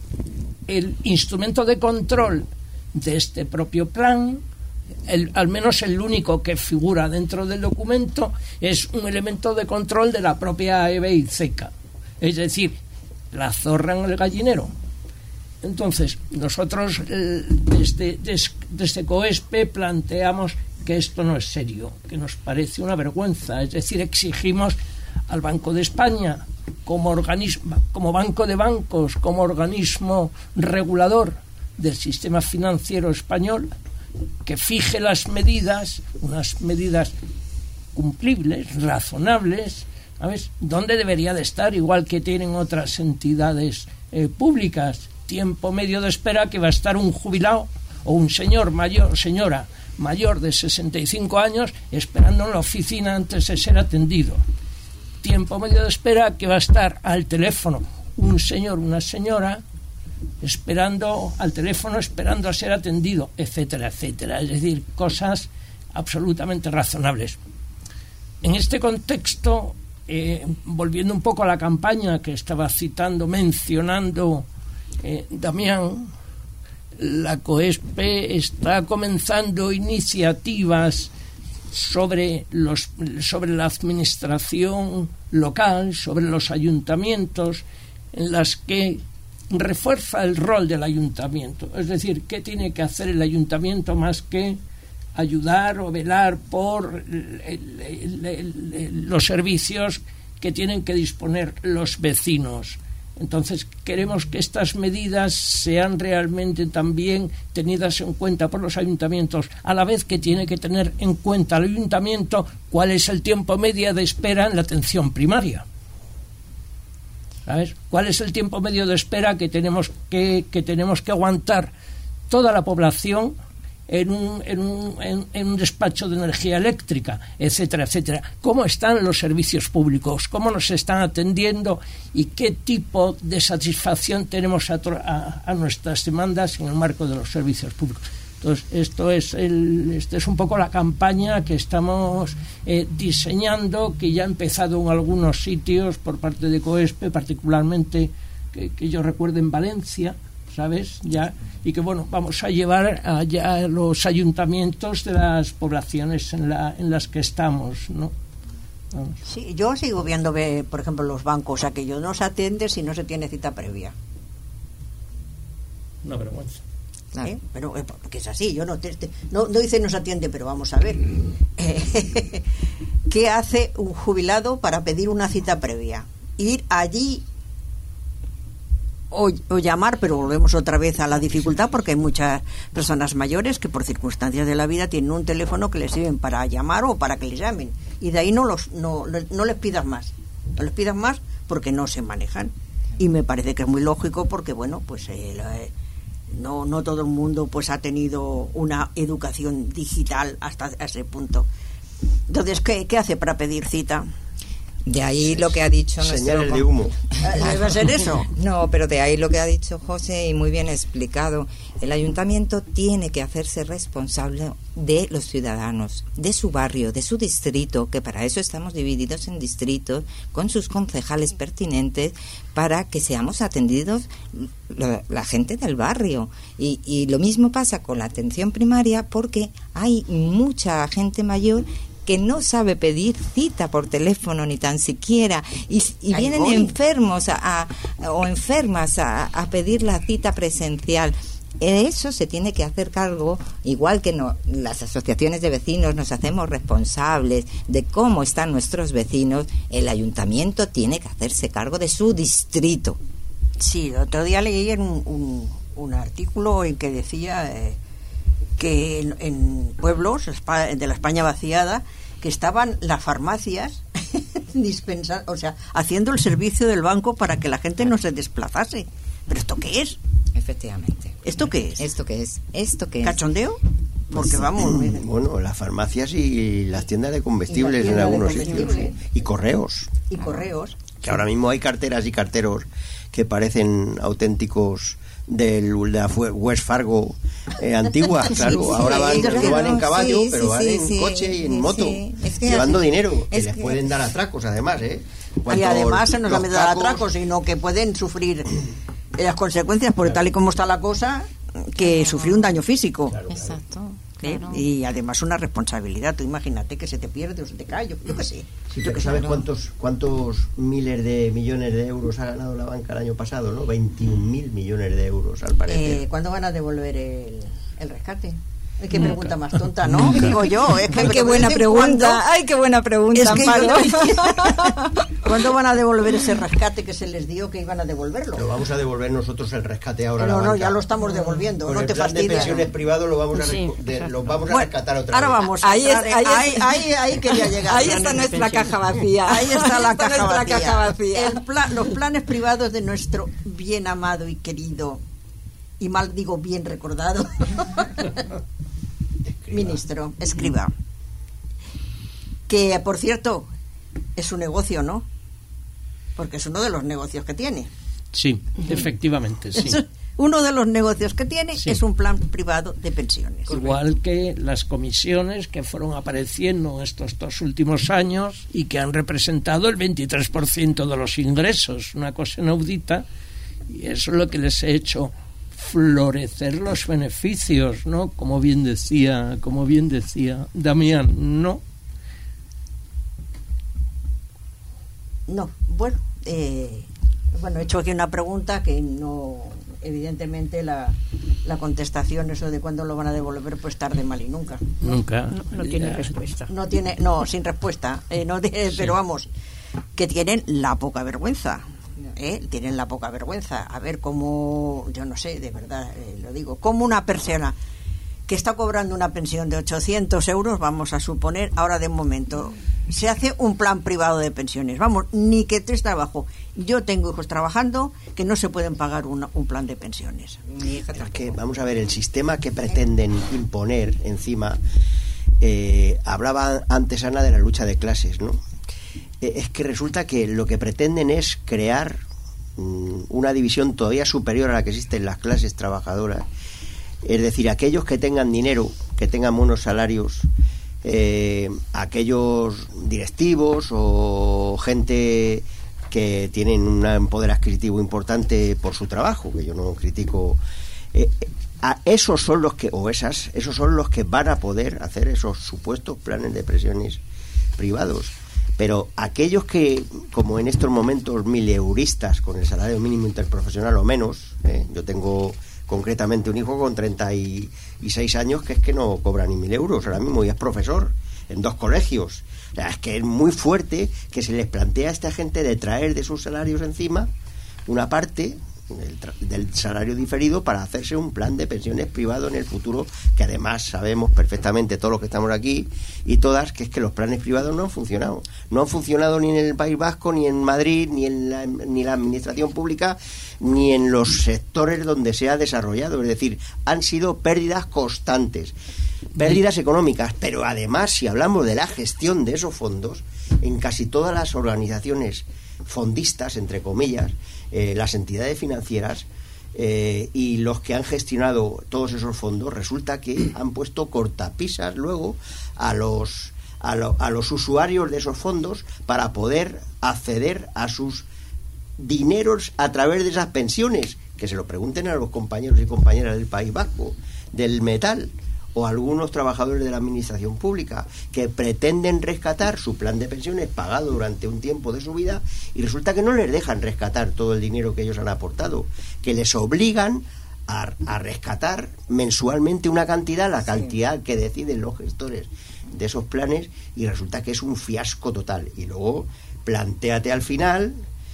el instrumento de control de este propio plan, el, al menos el único que figura dentro del documento, es un elemento de control de la propia A E B y CECA, es decir, la zorra en el gallinero. Entonces, nosotros eh, desde, des, desde COESPE planteamos que esto no es serio, que nos parece una vergüenza, es decir, exigimos al Banco de España como organismo, como banco de bancos, como organismo regulador del sistema financiero español, que fije las medidas, unas medidas cumplibles, razonables, ¿sabes? ¿Dónde debería de estar? Igual que tienen otras entidades eh, públicas. Tiempo medio de espera que va a estar un jubilado o un señor mayor, señora mayor de sesenta y cinco años esperando en la oficina antes de ser atendido. Tiempo medio de espera que va a estar al teléfono un señor, una señora esperando al teléfono, esperando a ser atendido, etcétera, etcétera. Es decir, cosas absolutamente razonables. En este contexto, eh, volviendo un poco a la campaña que estaba citando, mencionando eh, Damián, la COESPE está comenzando iniciativas sobre los sobre la administración local, sobre los ayuntamientos, en las que refuerza el rol del ayuntamiento. Es decir, ¿qué tiene que hacer el ayuntamiento más que ayudar o velar por el, el, el, el, los servicios que tienen que disponer los vecinos? Entonces, queremos que estas medidas sean realmente también tenidas en cuenta por los ayuntamientos, a la vez que tiene que tener en cuenta el ayuntamiento cuál es el tiempo medio de espera en la atención primaria. ¿Sabes? ¿Cuál es el tiempo medio de espera que tenemos que, que tenemos que aguantar toda la población en un, en, un, en, en un despacho de energía eléctrica, etcétera, etcétera? ¿Cómo están los servicios públicos? ¿Cómo nos están atendiendo? ¿Y qué tipo de satisfacción tenemos a, a, a nuestras demandas en el marco de los servicios públicos? Entonces, esto es, el, esto es un poco la campaña que estamos eh, diseñando, que ya ha empezado en algunos sitios por parte de COESPE, particularmente que, que yo recuerdo en Valencia, ¿sabes? Ya, y que bueno, vamos a llevar a ya los ayuntamientos de las poblaciones en, la, en las que estamos, ¿no? Vamos. Sí, yo sigo viendo, por ejemplo, los bancos, aquello no se atiende si no se tiene cita previa. Una vergüenza. Claro. ¿Eh? Pero eh, porque es así, yo no, te, te, no no dice no se atiende, pero vamos a ver. Eh, ¿Qué hace un jubilado para pedir una cita previa? Ir allí o, o llamar, pero volvemos otra vez a la dificultad, porque hay muchas personas mayores que por circunstancias de la vida tienen un teléfono que les sirven para llamar o para que les llamen, y de ahí no los no, no les pidas más, no les pidas más porque no se manejan. Y me parece que es muy lógico, porque bueno, pues eh, la, eh, no no todo el mundo pues ha tenido una educación digital hasta ese punto. Entonces, ¿qué, qué hace para pedir cita? De ahí lo que ha dicho señales de humo. ¿Debe a ser eso? No, pero de ahí lo que ha dicho José, y muy bien explicado. El ayuntamiento tiene que hacerse responsable de los ciudadanos, de su barrio, de su distrito, que para eso estamos divididos en distritos, con sus concejales pertinentes, para que seamos atendidos la, la gente del barrio. Y, y lo mismo pasa con la atención primaria, porque hay mucha gente mayor que no sabe pedir cita por teléfono ni tan siquiera, y, y vienen voy. enfermos a, a, o enfermas a, a pedir la cita presencial. Eso se tiene que hacer cargo, igual que no, las asociaciones de vecinos nos hacemos responsables de cómo están nuestros vecinos. El ayuntamiento tiene que hacerse cargo de su distrito. Sí, el otro día leí en un, un, un artículo en que decía eh, que en, en pueblos de la España vaciada, que estaban las farmacias dispensando, o sea, haciendo el servicio del banco para que la gente no se desplazase. ¿Pero esto qué es? Efectivamente. ¿Esto qué es? ¿Esto qué es? ¿Esto qué es? ¿Cachondeo? Porque Pues, vamos... miren. Bueno, las farmacias y las tiendas de comestibles Y la en tienda de algunos comestibles. sitios. Y correos. Y correos. Que ahora mismo hay carteras y carteros que parecen auténticos del, de la West Fargo eh, antigua, claro. Sí, ahora van, claro, no van en caballo, sí, pero sí, van sí, en sí, coche y en sí, moto, sí. Es que llevando así- dinero, que es les que- pueden dar atracos además, ¿eh? Y Cuanto además se nos los ha metido al cacos- atraco, sino que pueden sufrir las consecuencias, porque tal y como está la cosa, que sufrir un daño físico. Exacto. ¿eh? Claro. Y además una responsabilidad. Tú imagínate que se te pierde o se te cae, yo, yo qué sé. Sí, Yo pero qué sé. ¿sabes cuántos, cuántos miles de millones de euros ha ganado la banca el año pasado? ¿No? veintiún mil millones de euros, al parecer. Eh, ¿Cuándo van a devolver el, el rescate? Ay, qué pregunta más tonta, ¿no? Digo yo. Es que Ay, me qué buena dicen pregunta. cuándo- Ay, qué buena pregunta, Es que yo Amparo. no entiendo. ¿Cuándo van a devolver ese rescate que se les dio que iban a devolverlo? Pero vamos a devolver nosotros el rescate ahora a la No, no, banca. ya lo estamos devolviendo. Con no el te plan de fastidies. pensiones privados lo vamos a, Sí, recu- de- exacto. los vamos a Bueno, rescatar otra ahora vez. vamos. Ahí es- ahí, ahí ahí, es- ahí, ahí quería llegar. Ahí Planes está de nuestra pensiones. caja vacía. Ahí está la caja nuestra vacía. caja vacía. El pla- los planes privados de nuestro bien amado y querido, y mal digo bien recordado, ministro, escriba. Que, por cierto, es su negocio, ¿no? Porque es uno de los negocios que tiene. Sí, efectivamente, sí. Es uno de los negocios que tiene Sí. es un plan privado de pensiones. Igual que las comisiones que fueron apareciendo estos dos últimos años y que han representado el veintitrés por ciento de los ingresos, una cosa inaudita, y eso es lo que les ha hecho florecer los beneficios, ¿no? Como bien decía, como bien decía Damián, ¿no? No, bueno, eh, bueno, he hecho aquí una pregunta que no, evidentemente la, la contestación, eso de cuándo lo van a devolver, pues tarde, mal y nunca. Nunca. No, no tiene Ya. respuesta. No tiene, no, sin respuesta, eh, no tiene- Sí. pero vamos, que tienen la poca vergüenza, ¿eh? Tienen la poca vergüenza. A ver cómo, yo no sé, de verdad, eh, lo digo, como una persona que está cobrando una pensión de ochocientos euros, vamos a suponer, ahora de momento, se hace un plan privado de pensiones. Vamos, ni que tres trabajo. Yo tengo hijos trabajando que no se pueden pagar una- un plan de pensiones. Mi hija Pero es que, tampoco. vamos a ver, el sistema que pretenden imponer encima, eh, hablaba antes Ana de la lucha de clases, ¿no? Eh, es que resulta que lo que pretenden es crear mm, una división todavía superior a la que existe en las clases trabajadoras. Es decir, aquellos que tengan dinero, que tengan buenos salarios, eh, aquellos directivos o gente que tienen un poder adquisitivo importante por su trabajo, que yo no critico, eh, a esos son los que, o esas, esos son los que van a poder hacer esos supuestos planes de pensiones privados. Pero aquellos que, como en estos momentos mileuristas, con el salario mínimo interprofesional o menos, ¿eh? Yo tengo concretamente un hijo con treinta y seis años que es que no cobra ni mil euros ahora mismo y es profesor en dos colegios. O sea, es que es muy fuerte que se les plantea a esta gente de traer de sus salarios encima una parte del, del salario diferido para hacerse un plan de pensiones privado en el futuro, que además sabemos perfectamente todos los que estamos aquí y todas que es que los planes privados no han funcionado. No han funcionado ni en el País Vasco, ni en Madrid, ni en la, ni la administración pública, ni en los sectores donde se ha desarrollado. Es decir, han sido pérdidas constantes. Pérdidas económicas, pero además, si hablamos de la gestión de esos fondos, en casi todas las organizaciones fondistas, entre comillas, eh, las entidades financieras eh, y los que han gestionado todos esos fondos, resulta que han puesto cortapisas luego a los, a, lo, a los usuarios de esos fondos para poder acceder a sus dineros a través de esas pensiones. Que se lo pregunten a los compañeros y compañeras del País Vasco, del metal, o algunos trabajadores de la administración pública que pretenden rescatar su plan de pensiones pagado durante un tiempo de su vida y resulta que no les dejan rescatar todo el dinero que ellos han aportado, que les obligan a, a rescatar mensualmente una cantidad, la cantidad que deciden los gestores de esos planes, y resulta que es un fiasco total. Y luego plantéate al final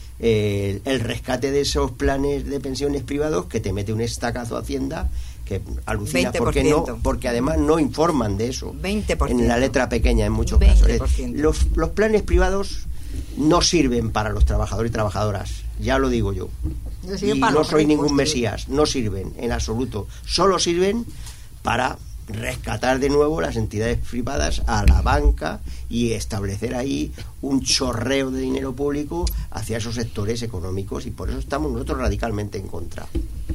eh, el rescate de esos planes de pensiones privados, que te mete un estacazo a Hacienda que alucina porque no, porque además no informan de eso veinte por ciento en la letra pequeña en muchos veinte por casos. ciento. Los, los planes privados no sirven para los trabajadores y trabajadoras, ya lo digo yo. No y no soy ningún mesías, no sirven en absoluto. Solo sirven para rescatar de nuevo las entidades privadas a la banca y establecer ahí un chorreo de dinero público hacia esos sectores económicos, y por eso estamos nosotros radicalmente en contra.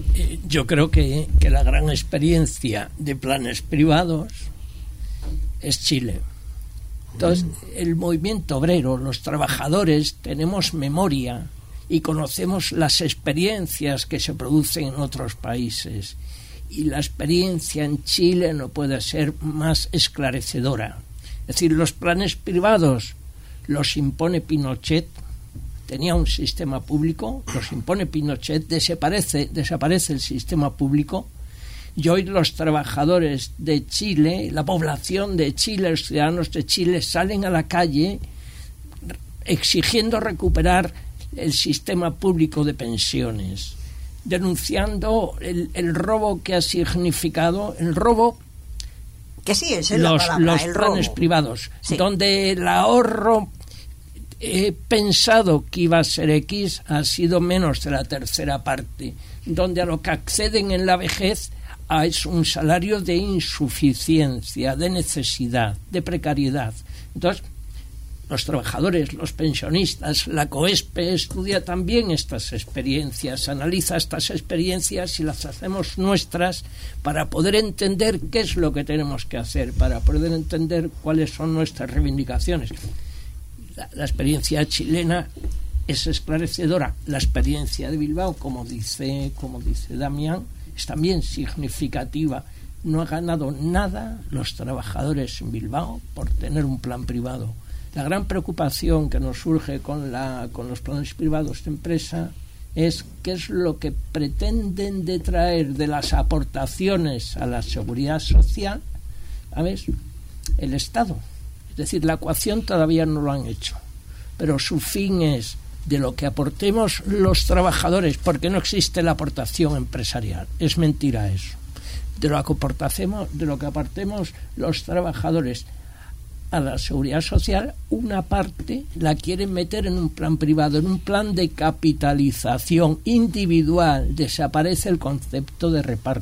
Yo creo que, que la gran experiencia de planes privados es Chile. Entonces, el movimiento obrero, los trabajadores, tenemos memoria y conocemos las experiencias que se producen en otros países. Y la experiencia en Chile no puede ser más esclarecedora. Es decir, los planes privados los impone Pinochet. Tenía un sistema público, los impone Pinochet, desaparece, desaparece el sistema público, y hoy los trabajadores de Chile, la población de Chile, los ciudadanos de Chile salen a la calle exigiendo recuperar el sistema público de pensiones, denunciando el, el robo que ha significado, el robo, que sí, es los, la palabra, los el planes robo. privados, Sí. donde el ahorro he pensado que iba a ser X, ha sido menos de la tercera parte, donde a lo que acceden en la vejez a es un salario de insuficiencia, de necesidad, de precariedad. Entonces, los trabajadores, los pensionistas, la COESPE estudia también estas experiencias, analiza estas experiencias y las hacemos nuestras para poder entender qué es lo que tenemos que hacer, para poder entender cuáles son nuestras reivindicaciones. La, la experiencia chilena es esclarecedora. La experiencia de Bilbao, como dice, como dice Damián, es también significativa. No ha ganado nada los trabajadores en Bilbao por tener un plan privado. La gran preocupación que nos surge con, la, con los planes privados de empresa es qué es lo que pretenden de traer de las aportaciones a la seguridad social, ¿sabes?, el Estado. Es decir, la ecuación todavía no lo han hecho, pero su fin es de lo que aportemos los trabajadores, porque no existe la aportación empresarial, es mentira eso. De lo que aportemos, de lo que aportemos los trabajadores a la seguridad social, una parte la quieren meter en un plan privado, en un plan de capitalización individual. Desaparece el concepto de reparto.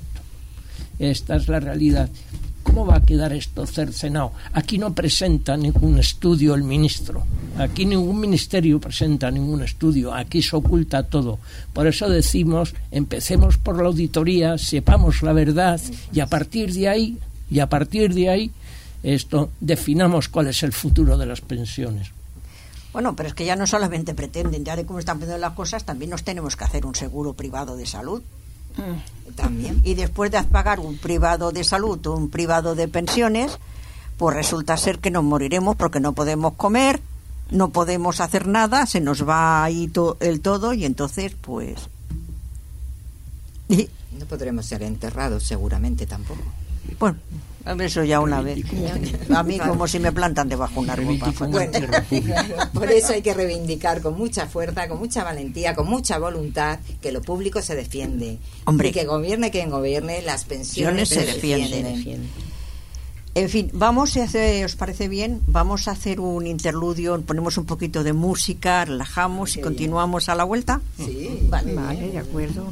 Esta es la realidad. ¿Cómo va a quedar esto cercenado? Aquí no presenta ningún estudio el ministro. Aquí ningún ministerio presenta ningún estudio. Aquí se oculta todo. Por eso decimos, empecemos por la auditoría, sepamos la verdad y a partir de ahí, y a partir de ahí, esto definamos cuál es el futuro de las pensiones. Bueno, pero es que ya no solamente pretenden, ya de cómo están poniendo las cosas, también nos tenemos que hacer un seguro privado de salud. También. Y después de pagar un privado de salud o un privado de pensiones, pues resulta ser que nos moriremos porque no podemos comer, no podemos hacer nada, se nos va ahí to- el todo, y entonces pues y, No podremos ser enterrados seguramente tampoco. Bueno, eso ya una vez. A mí como si me plantan debajo de un árbol. Bueno, por eso hay que reivindicar con mucha fuerza, con mucha valentía, con mucha voluntad, que lo público se defiende. Hombre. Y que gobierne quien gobierne, las pensiones se se defienden. defienden. En fin, vamos, si ¿os parece bien? Vamos a hacer un interludio, ponemos un poquito de música, relajamos Qué y bien. continuamos a la vuelta. Sí, Vale, Vale, de acuerdo.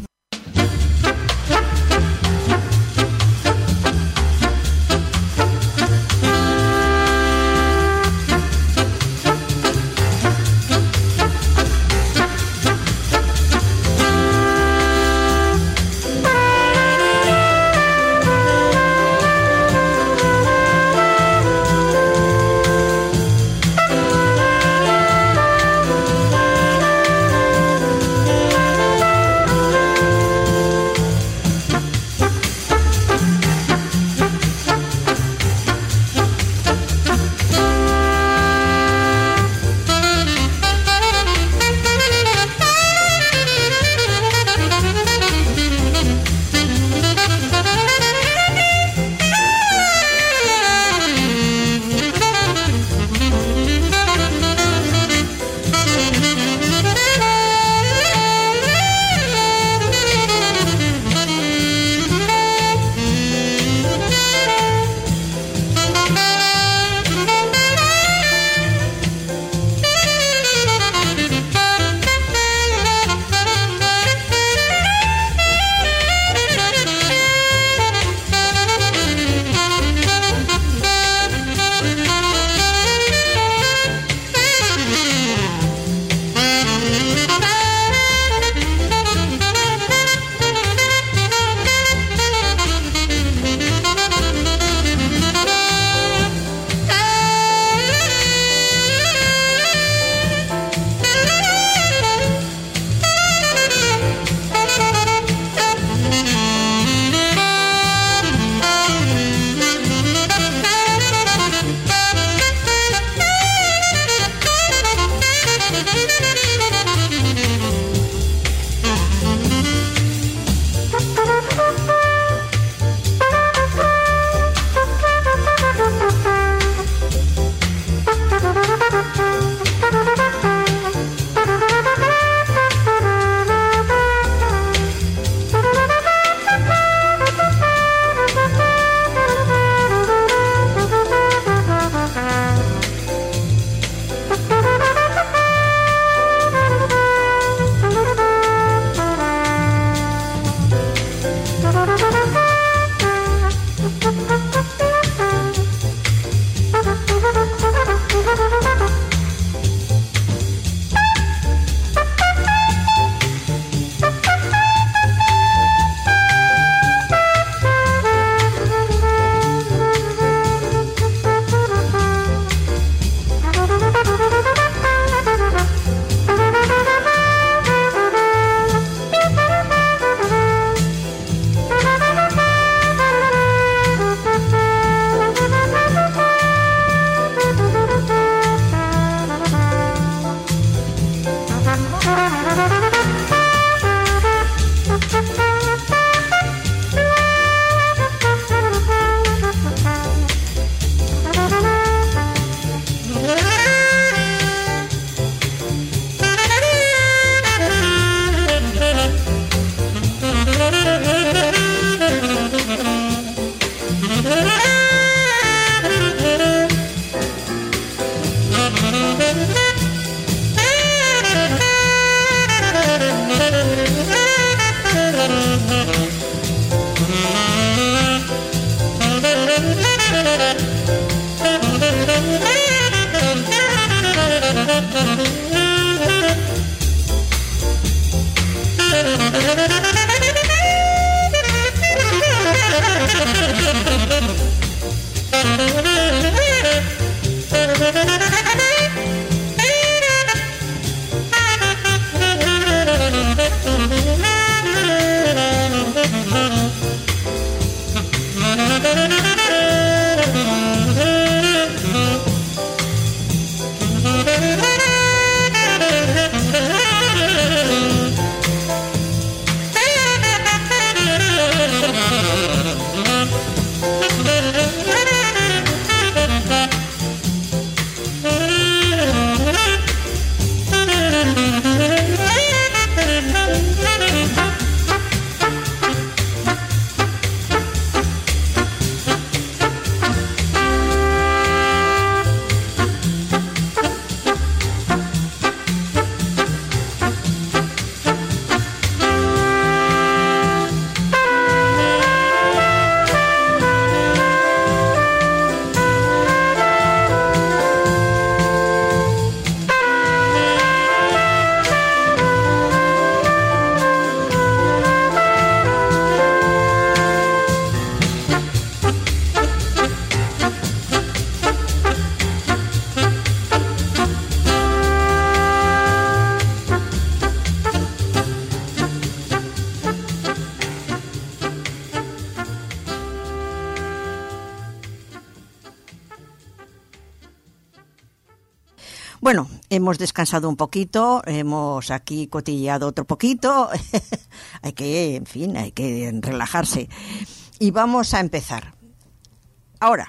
Bueno, hemos descansado un poquito, hemos aquí cotilleado otro poquito, hay que, en fin, hay que relajarse. Y vamos a empezar. Ahora,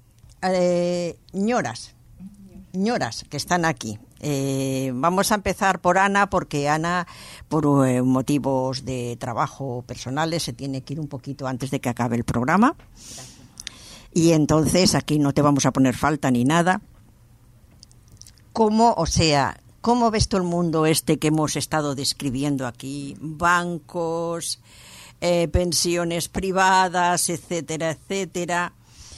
eh, ñoras, ñoras que están aquí. Eh, vamos a empezar por Ana, porque Ana, por eh, motivos de trabajo personales, se tiene que ir un poquito antes de que acabe el programa. Y entonces aquí no te vamos a poner falta ni nada. ¿Cómo, o sea, cómo ves todo el mundo este que hemos estado describiendo aquí? Bancos, eh, pensiones privadas, etcétera, etcétera.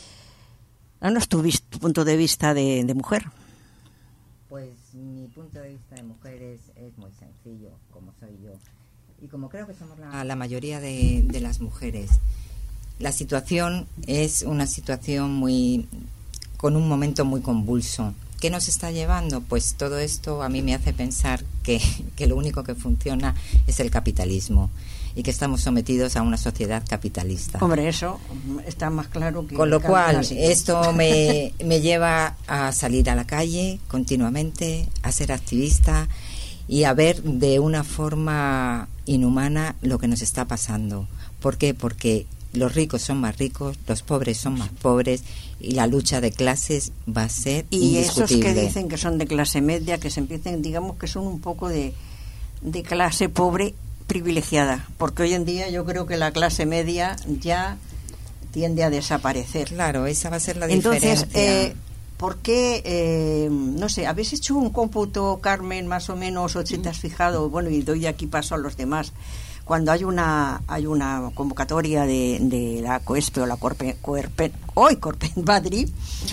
Danos tu, vis- tu punto de vista de, de mujer. Pues mi punto de vista de mujer es, es muy sencillo, como soy yo. Y como creo que somos la, la mayoría de, de las mujeres, la situación es una situación muy con un momento muy convulso. ¿Qué nos está llevando? Pues todo esto a mí me hace pensar que, que lo único que funciona es el capitalismo y que estamos sometidos a una sociedad capitalista. Hombre, eso está más claro que... Con lo cual, así. esto me, me lleva a salir a la calle continuamente, a ser activista y a ver de una forma inhumana lo que nos está pasando. ¿Por qué? Porque los ricos son más ricos, los pobres son más pobres y la lucha de clases va a ser y indiscutible. esos que dicen que son de clase media, que se empiecen, digamos que son un poco de, de clase pobre privilegiada, porque hoy en día yo creo que la clase media ya tiende a desaparecer. Claro, esa va a ser la Entonces, diferencia. eh, ¿por qué, eh, no sé, habéis hecho un cómputo, Carmen, más o menos, o si te has fijado, bueno, y doy aquí paso a los demás, cuando hay una hay una convocatoria de, de la COESPE o la Corpe, Coerpe, hoy Corpen Madrid,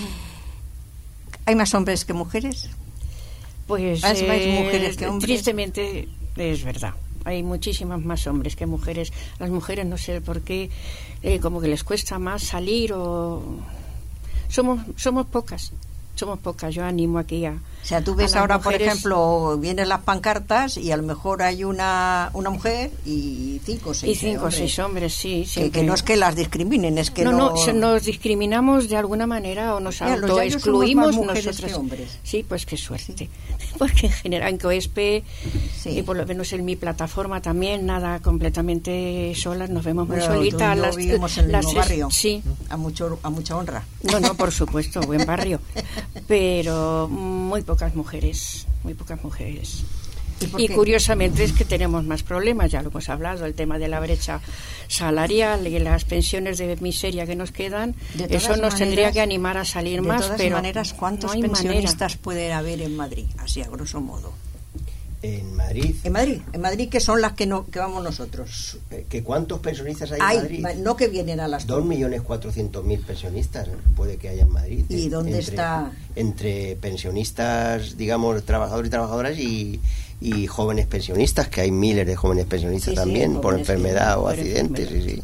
¿hay más hombres que mujeres? Pues ¿Hay más eh, mujeres que hombres? Tristemente es verdad. Hay muchísimas más hombres que mujeres. Las mujeres no sé por qué, eh, como que les cuesta más salir o somos somos pocas. Somos pocas, yo animo aquí a... O sea, tú ves ahora, mujeres... por ejemplo, vienen las pancartas y a lo mejor hay una una mujer y cinco o seis Y cinco o seis hombres, sí. Que, que no es que las discriminen, es que no... No, no, nos discriminamos de alguna manera o nos autoexcluimos nosotros. Hombres. Sí, pues qué suerte. Sí. Porque en general en COESPE, sí. Y por lo menos en mi plataforma también, nada, completamente solas, nos vemos muy Pero solitas. Tú y yo las, vivimos en el las mismo barrio, sí. a, mucho, a mucha honra. No, no, por supuesto, buen barrio. Pero muy pocas mujeres, muy pocas mujeres. ¿Y, y curiosamente es que tenemos más problemas, ya lo hemos hablado, el tema de la brecha salarial y las pensiones de miseria que nos quedan, eso nos maneras, tendría que animar a salir de más, todas pero maneras, ¿cuántos no pensionistas manera. puede haber en Madrid, así a grosso modo? En Madrid. En Madrid, en Madrid que son las que no que vamos nosotros. ¿Que cuántos pensionistas hay, hay en Madrid? No que vienen a las dos millones cuatrocientos mil pensionistas puede que haya en Madrid. ¿Y dónde entre, está? Entre pensionistas, digamos, trabajadores y trabajadoras y, y jóvenes pensionistas, que hay miles de jóvenes pensionistas, sí, también, sí, por enfermedad que, o accidentes. Sí, sí.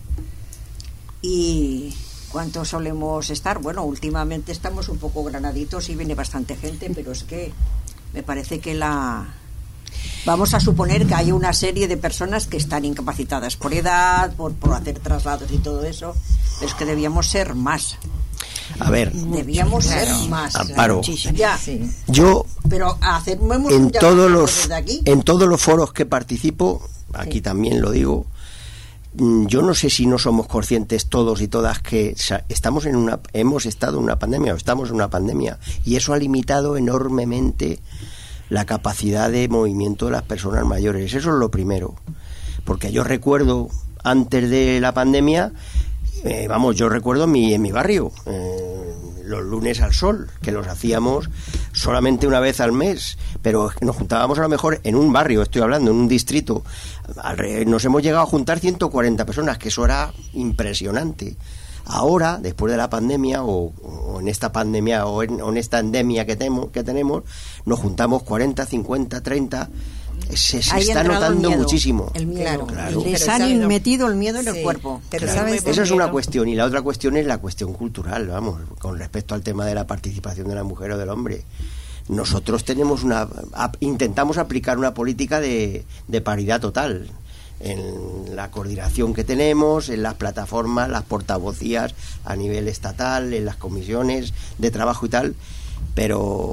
¿Y cuántos solemos estar? Bueno, últimamente estamos un poco granaditos y viene bastante gente, pero es que me parece que la... Vamos a suponer que hay una serie de personas que están incapacitadas por edad, por, por hacer traslados y todo eso, pero es que debíamos ser más. A ver, debíamos claro, ser más. Amparo, ya. Sí. Yo pero hacemos en todos los en todos los foros que participo, aquí sí. También lo digo, yo no sé si no somos conscientes todos y todas que estamos en una hemos estado en una pandemia o estamos en una pandemia y eso ha limitado enormemente la capacidad de movimiento de las personas mayores. Eso es lo primero, porque yo recuerdo antes de la pandemia, eh, vamos, yo recuerdo en mi, en mi barrio, eh, los lunes al sol, que los hacíamos solamente una vez al mes, pero nos juntábamos a lo mejor en un barrio, estoy hablando, en un distrito, nos hemos llegado a juntar ciento cuarenta personas, que eso era impresionante. Ahora, después de la pandemia, o, o en esta pandemia, o en, o en esta endemia que, temo, que tenemos, nos juntamos cuarenta, cincuenta, treinta. Se, se está notando el miedo, muchísimo. El miedo. Claro. Les han metido el miedo en sí, el cuerpo. Pero claro, ¿sabes? Esa es una cuestión. Y la otra cuestión es la cuestión cultural, vamos, con respecto al tema de la participación de la mujer o del hombre. Nosotros tenemos una... A, intentamos aplicar una política de, de paridad total. En la coordinación que tenemos, en las plataformas, las portavocías a nivel estatal, en las comisiones de trabajo y tal, pero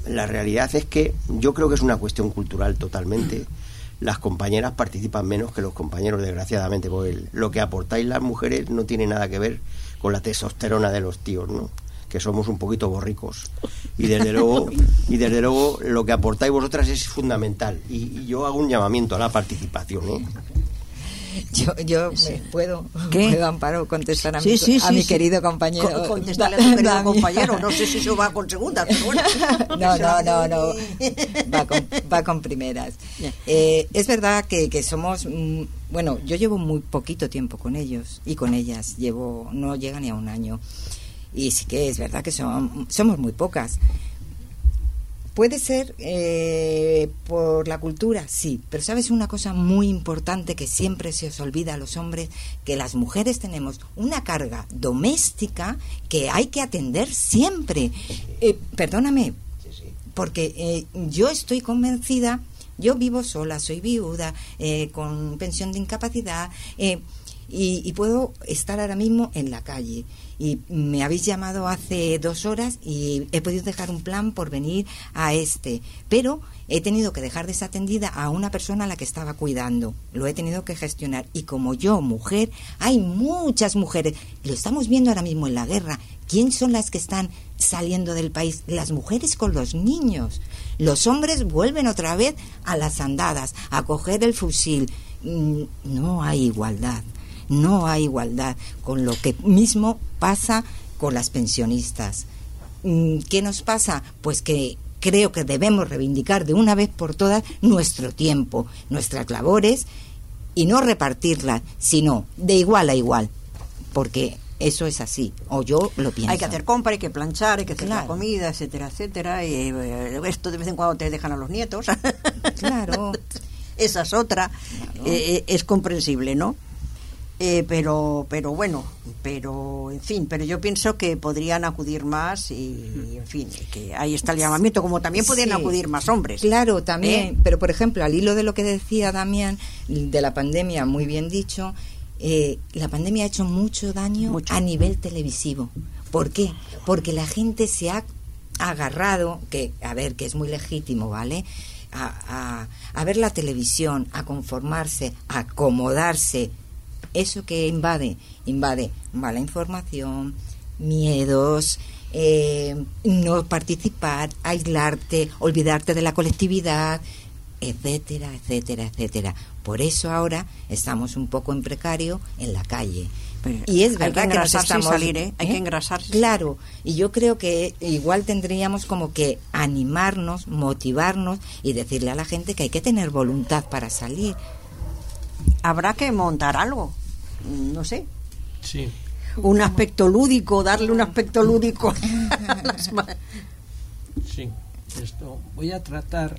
la realidad es que yo creo que es una cuestión cultural totalmente. Las compañeras participan menos que los compañeros, desgraciadamente, porque lo que aportáis las mujeres no tiene nada que ver con la testosterona de los tíos, ¿no? Que somos un poquito borricos. Y desde luego, y desde luego lo que aportáis vosotras es fundamental. Y, y yo hago un llamamiento a la participación, ¿eh? Yo, yo sí. puedo, ¿Qué? puedo, Amparo, contestar a sí, mi, sí, a sí, mi sí. querido compañero. Con, contestarle a tu querido compañero. No sé si eso va con segunda, pero bueno. No, no, no, no. Va con, va con primeras. Eh, es verdad que, que somos... Mm, bueno, yo llevo muy poquito tiempo con ellos y con ellas. Llevo, no llega ni a un año. Y sí que es verdad que son, somos muy pocas. Puede ser eh, por la cultura, sí, pero sabes una cosa muy importante que siempre se os olvida a los hombres, que las mujeres tenemos una carga doméstica que hay que atender siempre. Eh, perdóname, porque eh, yo estoy convencida, yo vivo sola, soy viuda, eh, con pensión de incapacidad, eh, y, y puedo estar ahora mismo en la calle. Y me habéis llamado hace dos horas y he podido dejar un plan por venir a este, pero he tenido que dejar desatendida a una persona a la que estaba cuidando, lo he tenido que gestionar, y como yo, mujer, hay muchas mujeres, lo estamos viendo ahora mismo en la guerra. ¿Quién son las que están saliendo del país? Las mujeres con los niños. Los hombres vuelven otra vez a las andadas, a coger el fusil. No hay igualdad. No hay igualdad, con lo que mismo pasa con las pensionistas. ¿Qué nos pasa? Pues que creo que debemos reivindicar de una vez por todas nuestro tiempo, nuestras labores, y no repartirlas, sino de igual a igual, porque eso es así, o yo lo pienso. Hay que hacer compra, hay que planchar, hay que hacer claro. la comida, etcétera, etcétera, y eh, esto de vez en cuando te dejan a los nietos. Claro. Esa es otra. Claro. Eh, es comprensible, ¿no? Eh, pero pero bueno, pero en fin, pero yo pienso que podrían acudir más y, y en fin, que ahí está el llamamiento, como también podrían sí, acudir más hombres. Claro, también, ¿eh? Pero por ejemplo, al hilo de lo que decía Damián, de la pandemia, muy bien dicho, eh, la pandemia ha hecho mucho daño mucho. a nivel televisivo. ¿Por qué? Porque la gente se ha agarrado, que a ver, que es muy legítimo, ¿vale?, a, a, a ver la televisión, a conformarse, a acomodarse. Eso que invade, invade mala información, miedos, eh, no participar, aislarte, olvidarte de la colectividad, etcétera, etcétera, etcétera. Por eso ahora estamos un poco en precario en la calle. Pero y es verdad hay que, que nos estamos, salir, ¿eh? Hay ¿eh? que engrasarse. Claro, y yo creo que igual tendríamos como que animarnos, motivarnos y decirle a la gente que hay que tener voluntad para salir. Habrá que montar algo, no sé. Sí. Un aspecto lúdico, darle un aspecto lúdico a las ma- Sí, esto voy a tratar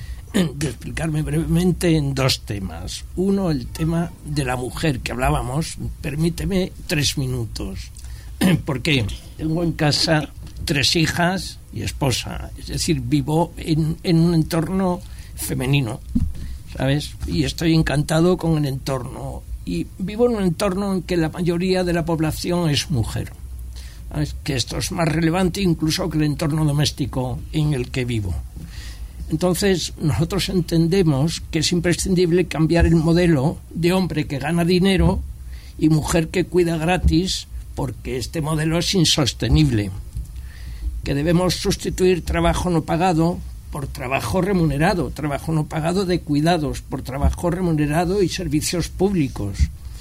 de explicarme brevemente en dos temas. Uno, el tema de la mujer que hablábamos. Permíteme tres minutos. Porque tengo en casa tres hijas y esposa. Es decir, vivo en, en un entorno femenino, ¿sabes? Y estoy encantado con el entorno. Y vivo en un entorno en que la mayoría de la población es mujer. ¿Sabes? Que esto es más relevante incluso que el entorno doméstico en el que vivo. Entonces, nosotros entendemos que es imprescindible cambiar el modelo de hombre que gana dinero y mujer que cuida gratis, porque este modelo es insostenible. Que debemos sustituir trabajo no pagado por trabajo remunerado, trabajo no pagado de cuidados, por trabajo remunerado y servicios públicos.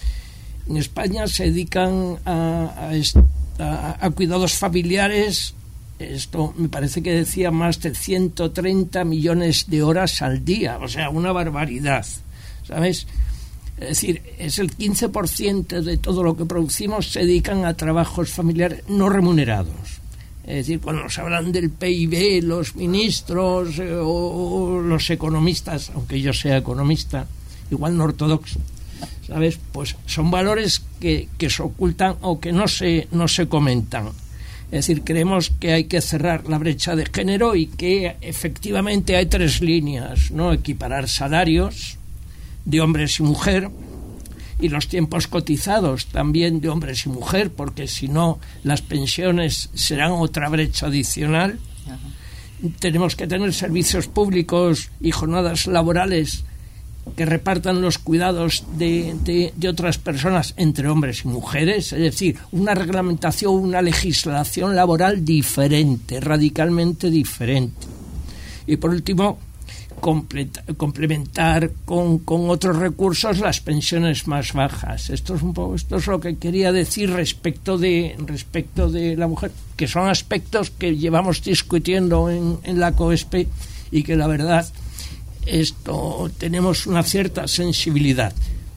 En España se dedican a, a, a, a cuidados familiares, esto me parece que decía, más de ciento treinta millones de horas al día, o sea, una barbaridad, ¿sabes? Es decir, es el quince por ciento de todo lo que producimos se dedican a trabajos familiares no remunerados. Es decir, cuando nos hablan del P I B, los ministros eh, o, o los economistas, aunque yo sea economista, igual no ortodoxo, ¿sabes? Pues son valores que, que se ocultan o que no se, no se comentan. Es decir, creemos que hay que cerrar la brecha de género y que efectivamente hay tres líneas, ¿no? Equiparar salarios de hombres y mujer, y los tiempos cotizados también de hombres y mujer, porque si no las pensiones serán otra brecha adicional. Ajá. tenemos que tener servicios públicos y jornadas laborales que repartan los cuidados de, de, de otras personas entre hombres y mujeres, es decir, una reglamentación, una legislación laboral diferente, radicalmente diferente. Y por último, completa, complementar con, con otros recursos las pensiones más bajas. Esto es un poco, esto es lo que quería decir respecto de respecto de la mujer, que son aspectos que llevamos discutiendo en, en la COESPE y que la verdad esto tenemos una cierta sensibilidad.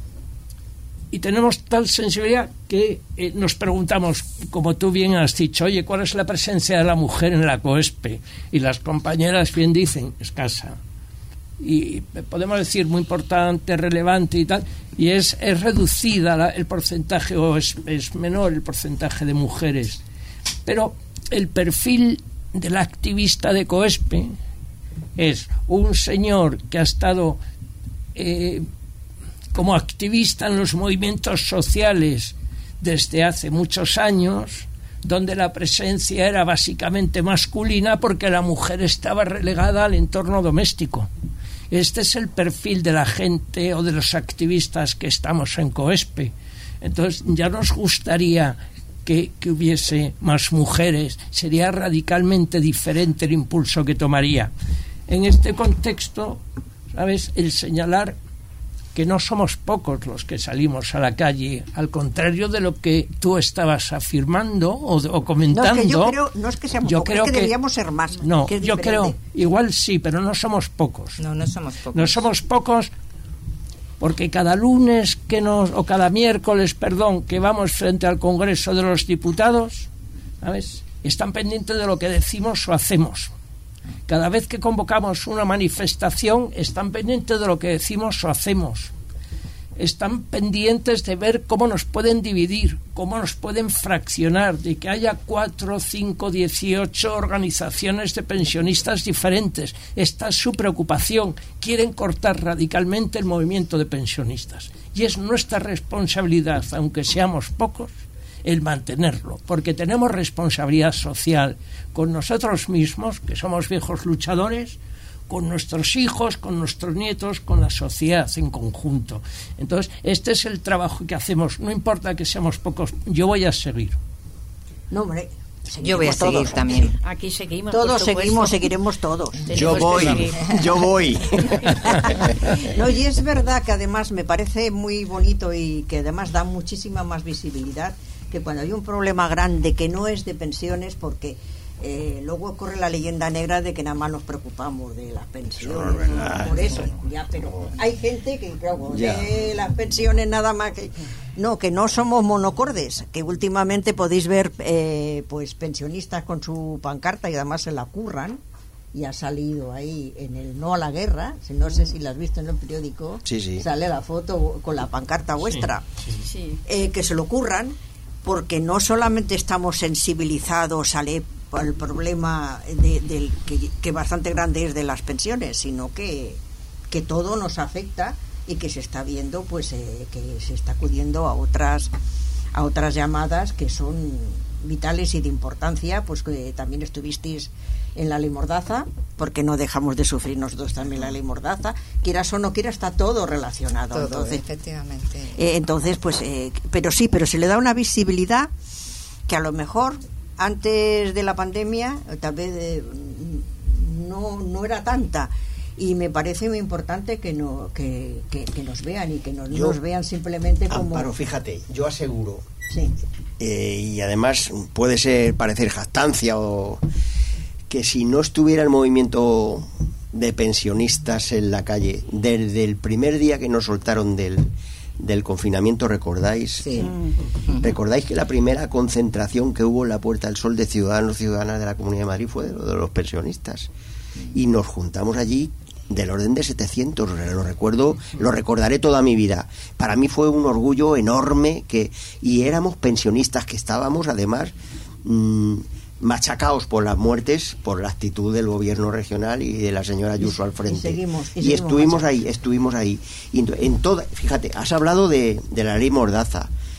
Y tenemos tal sensibilidad que eh, nos preguntamos, como tú bien has dicho, oye, ¿cuál es la presencia de la mujer en la COESPE? Y las compañeras bien dicen, escasa. Y podemos decir muy importante, relevante y tal, y es, es reducida la, el porcentaje, o es, es menor el porcentaje de mujeres. Pero el perfil del activista de COESPE es un señor que ha estado eh, como activista en los movimientos sociales desde hace muchos años, donde la presencia era básicamente masculina porque la mujer estaba relegada al entorno doméstico. Este es el perfil de la gente o de los activistas que estamos en COESPE. Entonces ya nos gustaría que, que hubiese más mujeres, sería radicalmente diferente el impulso que tomaría. En este contexto, ¿sabes?, el señalar que no somos pocos los que salimos a la calle, al contrario de lo que tú estabas afirmando o, o comentando. No, es que yo creo, no es que seamos yo pocos, creo es que, que deberíamos ser más. No, que es yo diferente. creo, igual sí, pero no somos pocos. No, no somos pocos. No somos pocos porque cada lunes que nos, o cada miércoles, perdón, que vamos frente al Congreso de los Diputados, ¿sabes?, están pendientes de lo que decimos o hacemos. Cada vez que convocamos una manifestación, están pendientes de lo que decimos o hacemos. Están pendientes de ver cómo nos pueden dividir, cómo nos pueden fraccionar, de que haya cuatro, cinco, dieciocho organizaciones de pensionistas diferentes. Esta es su preocupación. Quieren cortar radicalmente el movimiento de pensionistas. Y es nuestra responsabilidad, aunque seamos pocos, el mantenerlo, porque tenemos responsabilidad social con nosotros mismos, que somos viejos luchadores, con nuestros hijos, con nuestros nietos, con la sociedad en conjunto. Entonces, este es el trabajo que hacemos, no importa que seamos pocos, yo voy a seguir. No, hombre, yo voy a seguir todos, también. Aquí seguimos. Todos por supuesto. seguimos, seguiremos todos. Yo voy, yo voy. No, y es verdad que además me parece muy bonito y que además da muchísima más visibilidad que cuando hay un problema grande que no es de pensiones, porque eh, luego corre la leyenda negra de que nada más nos preocupamos de las pensiones, Eso es verdad. por eso, ya, pero hay gente que claro, de las pensiones nada más que no, que no somos monocordes, que últimamente podéis ver eh, pues pensionistas con su pancarta y además se la curran, y ha salido ahí en el No a la Guerra, no sé si la has visto en el periódico, sí, sí. sale la foto con la pancarta vuestra, Sí, sí. Sí. eh, que se lo curran, porque no solamente estamos sensibilizados al, al problema de, del, que, que bastante grande es de las pensiones, sino que, que todo nos afecta y que se está viendo, pues eh, que se está acudiendo a otras a otras llamadas que son vitales y de importancia, pues que también estuvisteis en la ley Mordaza, porque no dejamos de sufrir nosotros también la ley Mordaza, quieras o no quieras, está todo relacionado. Todo, entonces, efectivamente. eh, entonces, pues, eh, pero sí, pero se le da una visibilidad que a lo mejor antes de la pandemia tal vez eh, no, no era tanta. Y me parece muy importante que no que, que, que nos vean y que no Yo, nos vean simplemente como... Amparo, fíjate, yo aseguro, Sí. eh, y además puede ser parecer jactancia, o que si no estuviera el movimiento de pensionistas en la calle desde el primer día que nos soltaron del, del confinamiento, ¿recordáis? Sí. ¿Recordáis que la primera concentración que hubo en la Puerta del Sol de ciudadanos y ciudadanas de la Comunidad de Madrid fue de, de los pensionistas? Y nos juntamos allí del orden de setecientos, lo recuerdo, lo recordaré toda mi vida. Para mí fue un orgullo enorme, que y éramos pensionistas que estábamos además mmm, machacados por las muertes, por la actitud del gobierno regional y de la señora Ayuso al frente. Y seguimos, y y seguimos estuvimos machacados. ahí, estuvimos ahí. Y en, en toda, fíjate, has hablado de, de la ley Mordaza.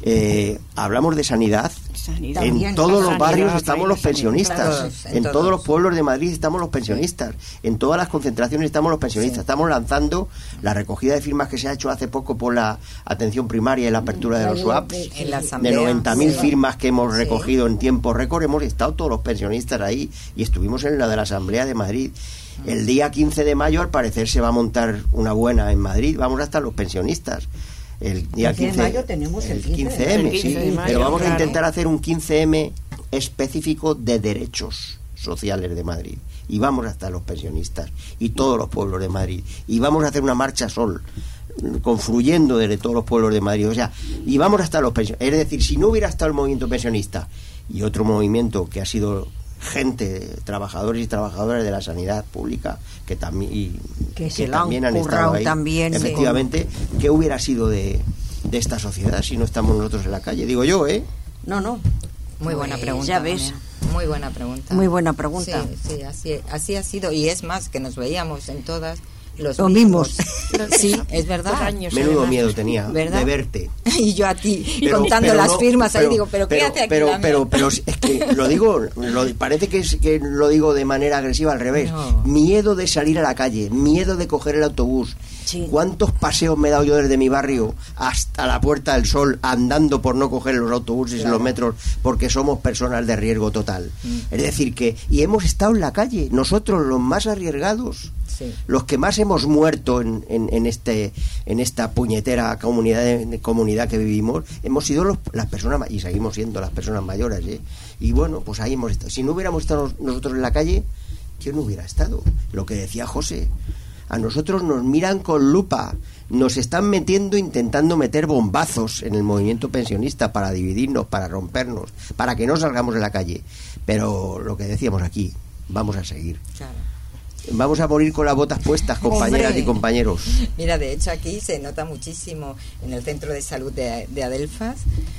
Eh, hablamos de sanidad. Sanidad. En También, todos los sanidad, barrios estamos los sanidad, pensionistas. todos, en en todos. todos los pueblos de Madrid estamos los pensionistas. En todas las concentraciones estamos los pensionistas. Sí. Estamos lanzando la recogida de firmas que se ha hecho hace poco por la atención primaria y la apertura de los swaps. En la De asamblea, noventa mil sí. firmas que hemos Sí. recogido en tiempo récord, hemos estado todos los pensionistas ahí y estuvimos en la de la Asamblea de Madrid. El día quince de mayo, al parecer, se va a montar una buena en Madrid. Vamos a estar los pensionistas. El día El quince quince de mayo tenemos el quince de M, mayo. sí, El quince de mayo, pero vamos a claro. intentar hacer un quince eme específico de derechos sociales de Madrid. Y vamos a estar los pensionistas y todos los pueblos de Madrid. Y vamos a hacer una marcha sol, confluyendo desde todos los pueblos de Madrid. O sea, y vamos a estar los pensionistas. Es decir, si no hubiera estado el movimiento pensionista y otro movimiento que ha sido gente, trabajadores y trabajadoras de la sanidad pública, que también y, Que se la han también han currado estado ahí, también, efectivamente, ¿qué hubiera sido de, de esta sociedad si no estamos nosotros en la calle? Digo yo, ¿eh? No, no. Muy buena Pues, pregunta. ya ves. María. Muy buena pregunta. Muy buena pregunta. Sí, sí, así, así ha sido. Y es más, que nos veíamos en todas los Los mismos. mismos. Sí, es verdad. Dos años, Menudo además. miedo tenía ¿Verdad? de verte. Y yo a ti, Pero- contando pero las no, firmas, ahí digo, ¿pero, qué hace aquí pero, la pero, mía? pero es que lo digo, lo- parece que, es, que lo digo de manera agresiva, al revés. No. Miedo de salir a la calle, miedo de coger el autobús. Sí. ¿Cuántos paseos me he dado yo desde mi barrio hasta la Puerta del Sol andando por no coger los autobuses y Claro. los metros porque somos personas de riesgo total? Mm. Es decir, que, y hemos estado en la calle, nosotros los más arriesgados. Sí. Los que más hemos muerto en, en, en este en esta puñetera comunidad de, de comunidad que vivimos hemos sido los, las personas ma- y seguimos siendo las personas mayores, ¿eh? Y bueno, pues ahí hemos estado. Si no hubiéramos estado nosotros en la calle, ¿quién no hubiera estado? Lo que decía José, a nosotros nos miran con lupa, nos están metiendo, intentando meter bombazos en el movimiento pensionista para dividirnos, para rompernos, para que no salgamos de la calle. Pero lo que decíamos aquí, vamos a seguir. Claro. Vamos a morir con las botas puestas, compañeras Hombre. y compañeros. Mira, de hecho aquí se nota muchísimo en el Centro de Salud de, de Adelfas,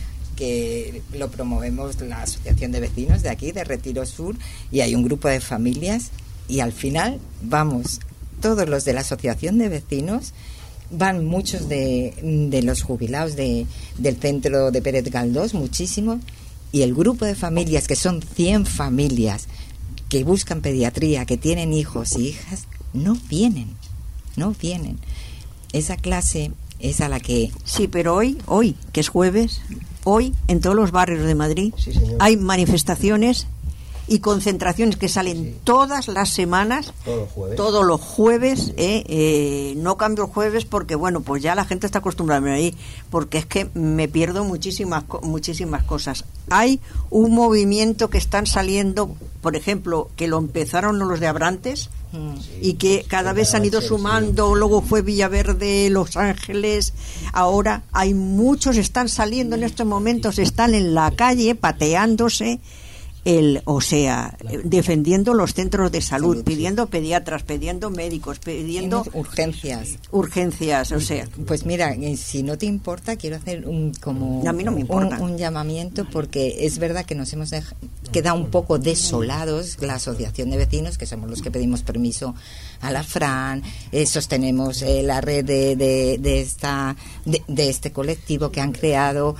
que lo promovemos la Asociación de Vecinos de aquí, de Retiro Sur, y hay un grupo de familias, y al final vamos todos los de la Asociación de Vecinos, van muchos de, de los jubilados de, del centro de Pérez Galdós, muchísimos, y el grupo de familias, que son cien familias, que buscan pediatría, que tienen hijos y hijas, no vienen, no vienen. Esa clase es a la que... Sí, pero hoy, hoy, que es jueves, hoy en todos los barrios de Madrid Sí, señor. hay manifestaciones y concentraciones que salen Sí. todas las semanas, Todos los jueves. todos los jueves, eh, eh, no cambio el jueves porque, bueno, pues ya la gente está acostumbrada a ir, porque es que me pierdo muchísimas, co- muchísimas cosas. Hay un movimiento que están saliendo, por ejemplo, que lo empezaron los de Abrantes, Mm. y que cada vez han ido Carabanchel, sumando, luego fue Villaverde, Los Ángeles, ahora hay muchos, están saliendo en estos momentos, están en la calle pateándose, el, o sea, eh, defendiendo los centros de salud, Salud, sí. pidiendo pediatras, pidiendo médicos, pidiendo Tienes urgencias. urgencias, o sea, Pues mira, eh, si no te importa, quiero hacer un como A mí no me importa. un, un llamamiento, porque es verdad que nos hemos dej- quedado un poco desolados, la asociación de vecinos, que somos los que pedimos permiso a la Fran, eh, sostenemos eh, la red de, de, de esta de, de este colectivo que han creado.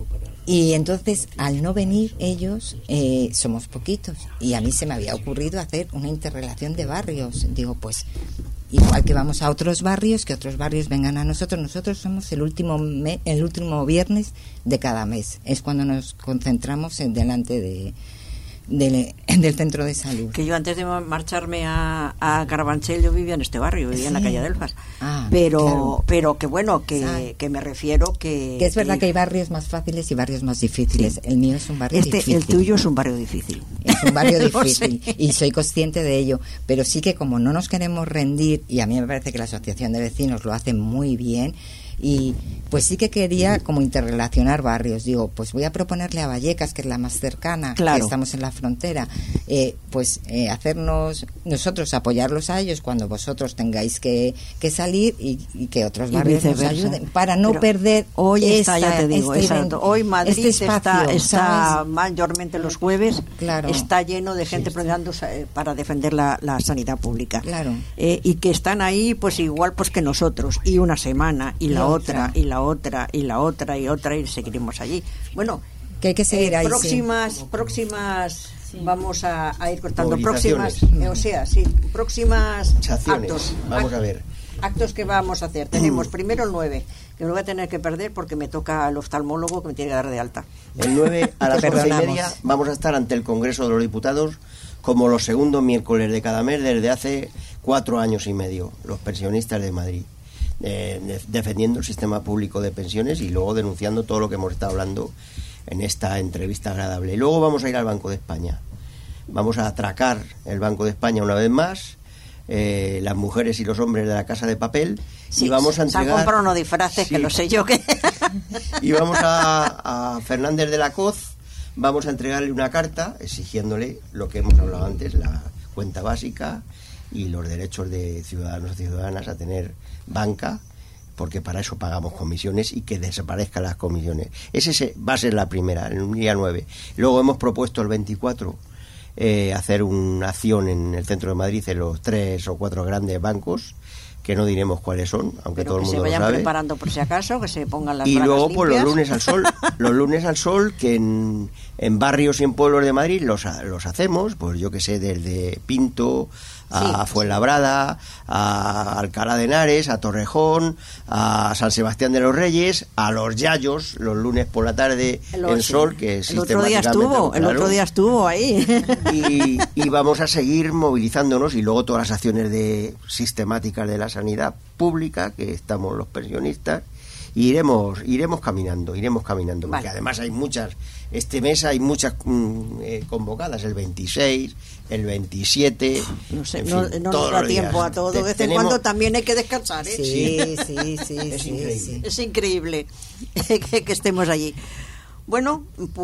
Y entonces, al no venir ellos, eh, somos poquitos. Y a mí se me había ocurrido hacer una interrelación de barrios. Digo, pues, igual que vamos a otros barrios, que otros barrios vengan a nosotros. Nosotros somos el último me- el último viernes de cada mes. Es cuando nos concentramos en delante de, del, del centro de salud. que yo antes de marcharme a, a Carabanchel yo vivía en este barrio, vivía en la Sí. calle Adelfas, Ah, pero claro. pero que bueno, Ah. que, que me refiero que... Que es verdad que hay barrios más fáciles y barrios más difíciles. El mío es un barrio este, difícil. el tuyo es un barrio difícil. Es un barrio Lo difícil sé. y soy consciente de ello, pero sí que como no nos queremos rendir, y a mí me parece que la asociación de vecinos lo hace muy bien, y pues sí que quería como interrelacionar barrios. Digo, pues voy a proponerle a Vallecas, que es la más cercana, Claro. que estamos en la frontera, eh, pues eh, hacernos nosotros, apoyarlos a ellos cuando vosotros tengáis que, que salir, y, y que otros Y barrios nos viceversa. ayuden para no Pero perder hoy está, esta- ya te digo, este exacto. evento, Hoy Madrid este espacio, está, está ¿sabes? mayormente los jueves, Claro. está lleno de gente protestando eh, para defender la, la sanidad pública. Claro. Eh, y que están ahí pues igual pues que nosotros, y una semana y la Y otra, y la otra, y la otra, y otra, y seguiremos allí. Bueno, que hay que seguir eh, ahí. próximas, Sí. próximas, Sí. vamos a, a ir cortando Movilizaciones. próximas, eh, o sea, sí, próximas Acciones. actos. Vamos Act- a ver. Actos que vamos a hacer. Tenemos primero el nueve, que me voy a tener que perder porque me toca al oftalmólogo que me tiene que dar de alta. El nueve a las Te once y perdonamos. media vamos a estar ante el Congreso de los Diputados como los segundos miércoles de cada mes desde hace cuatro años y medio, los pensionistas de Madrid, eh, de- defendiendo el sistema público de pensiones y luego denunciando todo lo que hemos estado hablando en esta entrevista agradable. Y luego vamos a ir al Banco de España. Vamos a atracar el Banco de España una vez más, eh, las mujeres y los hombres de la Casa de Papel, Sí, y vamos a se han entregar... comprado unos disfraces Sí. que lo sé yo que... Y vamos a, a Fernández de la Coz, vamos a entregarle una carta exigiéndole lo que hemos hablado antes, la cuenta básica y los derechos de ciudadanos y ciudadanas a tener banca, porque para eso pagamos comisiones y que desaparezcan las comisiones. Ese se- va a ser la primera, el día nueve. Luego hemos propuesto el veinticuatro eh, hacer una acción en el centro de Madrid en los tres o cuatro grandes bancos, que no diremos cuáles son, aunque Pero todo el que se mundo lo vayan sabe. preparando por si acaso, que se pongan las Y bragas luego pues los limpias. lunes al sol, los lunes al sol que en, en barrios y en pueblos de Madrid los, ha- los hacemos, pues yo que sé, desde Pinto a Sí. Fuenlabrada, a Alcalá de Henares, a Torrejón, a San Sebastián de los Reyes, a Los Yayos, los lunes por la tarde El- en sí. Sol, que el otro día sistemáticamente, estuvo, el claro. otro día estuvo ahí. Y, y vamos a seguir movilizándonos y luego todas las acciones de sistemáticas de la sanidad pública que estamos los pensionistas y iremos iremos caminando iremos caminando porque Vale. además hay muchas este mes hay muchas mm, eh, convocadas, el veintiséis, el veintisiete, No sé, en no, fin, no todos nos da los días. tiempo a todo. Te- De vez en tenemos- cuando también hay que descansar, ¿eh? Sí, sí, sí, Es sí, increíble. sí. Es increíble que, que estemos allí. Bueno,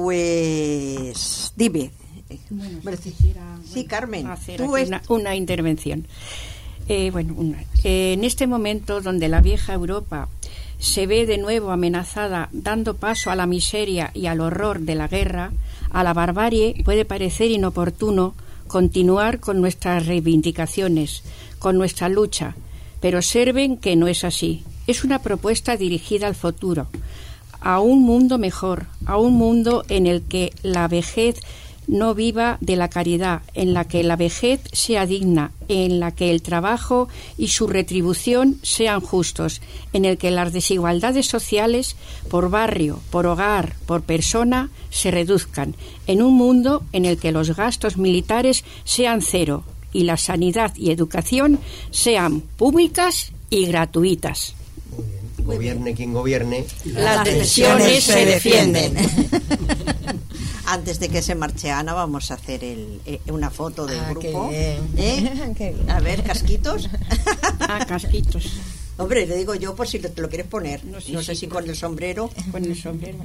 pues dime. Bueno, Bueno, si quisiera, sí, bueno, Carmen, hacer tú aquí es- una, una intervención. Eh, bueno, una- eh, en este momento donde la vieja Europa se ve de nuevo amenazada, dando paso a la miseria y al horror de la guerra, a la barbarie, puede parecer inoportuno continuar con nuestras reivindicaciones, con nuestra lucha, pero observen que no es así. Es una propuesta dirigida al futuro, a un mundo mejor, a un mundo en el que la vejez no viva de la caridad, en la que la vejez sea digna, en la que el trabajo y su retribución sean justos, en el que las desigualdades sociales por barrio, por hogar, por persona se reduzcan, en un mundo en el que los gastos militares sean cero y la sanidad y educación sean públicas y gratuitas. Gobierne quien gobierne. Las decisiones se defienden. Antes de que se marche Ana, vamos a hacer el, eh, una foto del Ah, grupo. qué bien. ¿Eh? Qué bien. A ver, casquitos. Ah, casquitos. Hombre, le digo yo por si lo- te lo quieres poner. No, No, sí, sé sí, si claro. con el sombrero. Con el sombrero.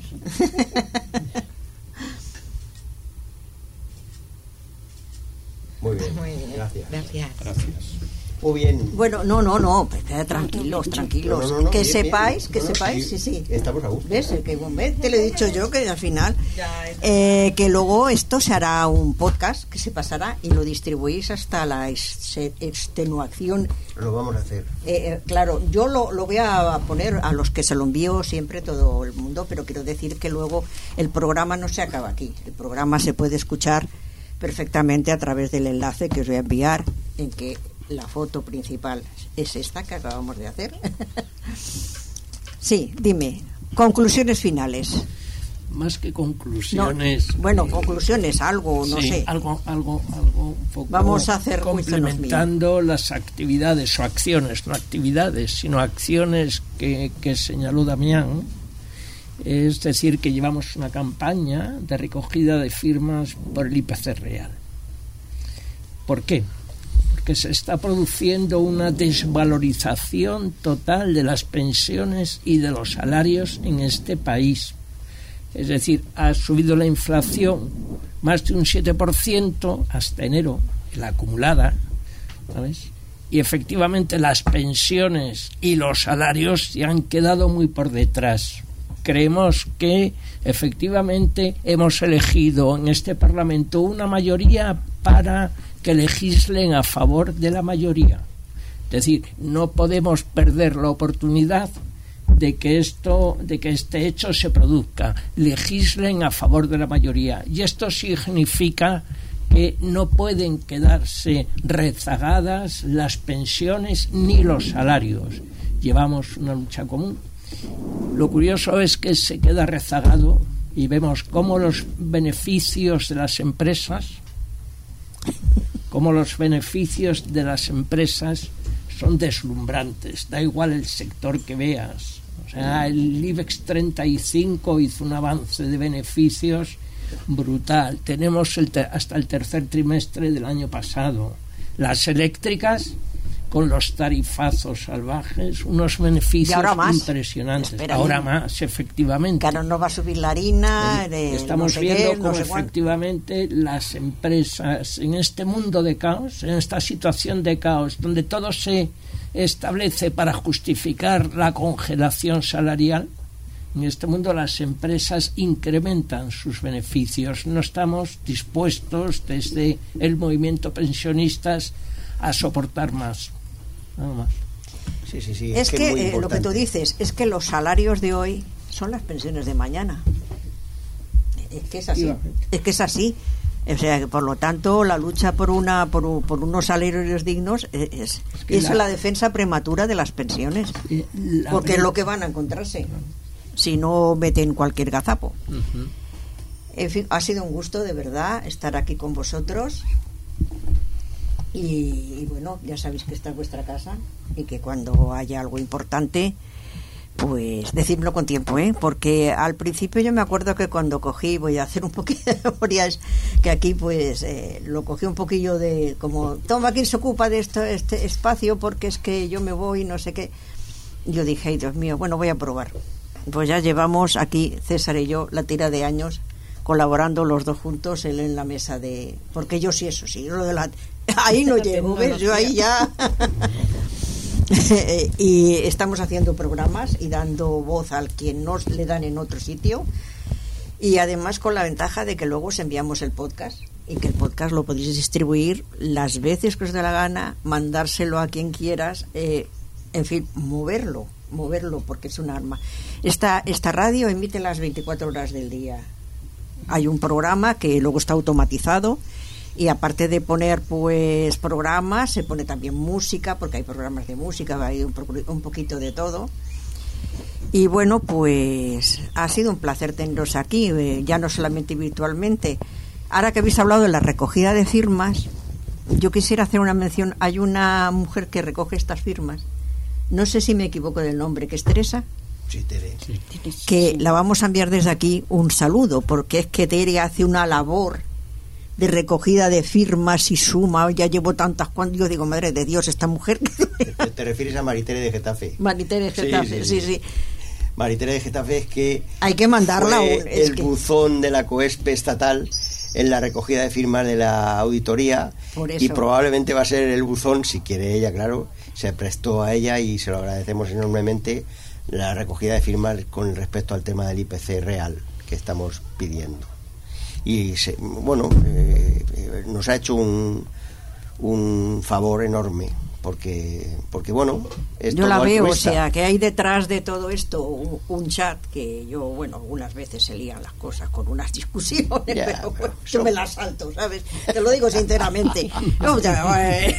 Muy bien, Muy bien. gracias. Gracias. Muy bien. Bueno, no, no, no, pues, eh, tranquilos, tranquilos. No, no, no, que bien, sepáis, bien. que No, no, sepáis, sí, sí, sí. estamos a gusto. ¿Ves? Que, ¿ves? Te lo he dicho yo que al final, eh, que luego esto se hará un podcast que se pasará y lo distribuís hasta la ex- extenuación. Lo vamos a hacer. Eh, eh, claro, yo lo, lo voy a poner a los que se lo envío siempre todo el mundo, pero quiero decir que luego el programa no se acaba aquí. El programa se puede escuchar perfectamente a través del enlace que os voy a enviar, en que la foto principal es esta que acabamos de hacer. Sí, dime, conclusiones finales. Más que No, conclusiones. bueno, eh, conclusiones, algo, no sí, sé. algo, algo, algo un poco Vamos a hacer juicio en los complementando las actividades o acciones, no actividades, sino acciones que, que señaló Damián. Es decir, que llevamos una campaña de recogida de firmas por el I P C real. ¿Por qué? Porque se está produciendo una desvalorización total de las pensiones y de los salarios en este país. Es decir, ha subido la inflación más de un siete por ciento hasta enero, la acumulada, ¿sabes? Y efectivamente las pensiones y los salarios se han quedado muy por detrás. Creemos que efectivamente hemos elegido en este Parlamento una mayoría para que legislen a favor de la mayoría. Es decir, no podemos perder la oportunidad de que esto, de que este hecho se produzca, legislen a favor de la mayoría, y esto significa que no pueden quedarse rezagadas las pensiones ni los salarios. Llevamos una lucha común. Lo curioso es que se queda rezagado y vemos cómo los beneficios de las empresas, cómo los beneficios de las empresas son deslumbrantes, da igual el sector que veas. O sea, el IBEX treinta y cinco hizo un avance de beneficios brutal. Tenemos el te- hasta el tercer trimestre del año pasado. Las eléctricas, con los tarifazos salvajes, unos beneficios impresionantes. Espera, ahora más, efectivamente. Claro, no va a subir la harina. De Estamos no sé viendo qué, cómo no sé efectivamente las empresas, en este mundo de caos, en esta situación de caos, donde todo se establece para justificar la congelación salarial, en este mundo las empresas incrementan sus beneficios. No estamos dispuestos desde el movimiento pensionistas a soportar más. Nada más. Sí, sí, sí. Es, es que, que, es muy eh, lo que tú importante. dices es que los salarios de hoy son las pensiones de mañana. Es que es así. Es que es así. O sea, que por lo tanto la lucha por una por, un- por unos salarios dignos es, es, Es que es la- la defensa prematura de las pensiones, Eh, la porque es verdad- lo que van a encontrarse si no meten cualquier gazapo. Ujú. En fin, ha sido un gusto de verdad estar aquí con vosotros. Y, y bueno, ya sabéis que esta es vuestra casa y que cuando haya algo importante, pues decídmelo con tiempo, ¿eh? Porque al principio yo me acuerdo que cuando cogí, voy a hacer un poquito de memorias, que aquí pues eh, lo cogí un poquillo de como, toma, ¿quién se ocupa de esto, este espacio? Porque es que yo me voy, no sé qué. Yo dije, ay Dios mío, bueno, voy a probar. Pues ya llevamos aquí, César y yo, la tira de años colaborando los dos juntos, él en la mesa de... Porque yo sí, eso sí, lo de la... Ahí no llego, ¿ves? Yo ahí ya... Y estamos haciendo programas y dando voz al quien nos le dan en otro sitio, y además con la ventaja de que luego os enviamos el podcast y que el podcast lo podéis distribuir las veces que os dé la gana, mandárselo a quien quieras, eh, en fin, moverlo, moverlo porque es un arma. Esta, esta radio emite las veinticuatro horas del día. Hay un programa que luego está automatizado, y aparte de poner pues programas, se pone también música, porque hay programas de música, hay un, un poquito de todo. Y bueno, pues ha sido un placer teneros aquí, eh, ya no solamente virtualmente. Ahora que habéis hablado de la recogida de firmas, yo quisiera hacer una mención. Hay una mujer que recoge estas firmas, no sé si me equivoco del nombre, que es Teresa. Sí, Tere. Sí. Que la vamos a enviar desde aquí un saludo, porque es que Tere hace una labor de recogida de firmas y suma. Ya llevo tantas, cuando yo digo, madre de Dios, esta mujer. ¿Te, te refieres a Maritere de Getafe? Maritere de Getafe, sí, sí, sí. Maritere de Getafe es que Hay que mandarla. fue un- es el que- buzón de la COESPE estatal en la recogida de firmas de la auditoría, Por eso. y probablemente va a ser el buzón, si quiere ella, claro, se prestó a ella y se lo agradecemos enormemente, la recogida de firmas con respecto al tema del I P C real que estamos pidiendo. Y se- bueno, eh, eh, nos ha hecho un, un favor enorme, porque porque bueno, es Yo todo la veo, o altruista. sea, que hay detrás de todo esto un, un chat que yo, bueno, algunas veces se lían las cosas con unas discusiones, Ya, pero pero bueno, eso- yo me las salto, ¿sabes? Te lo digo sinceramente. No, ya, eh.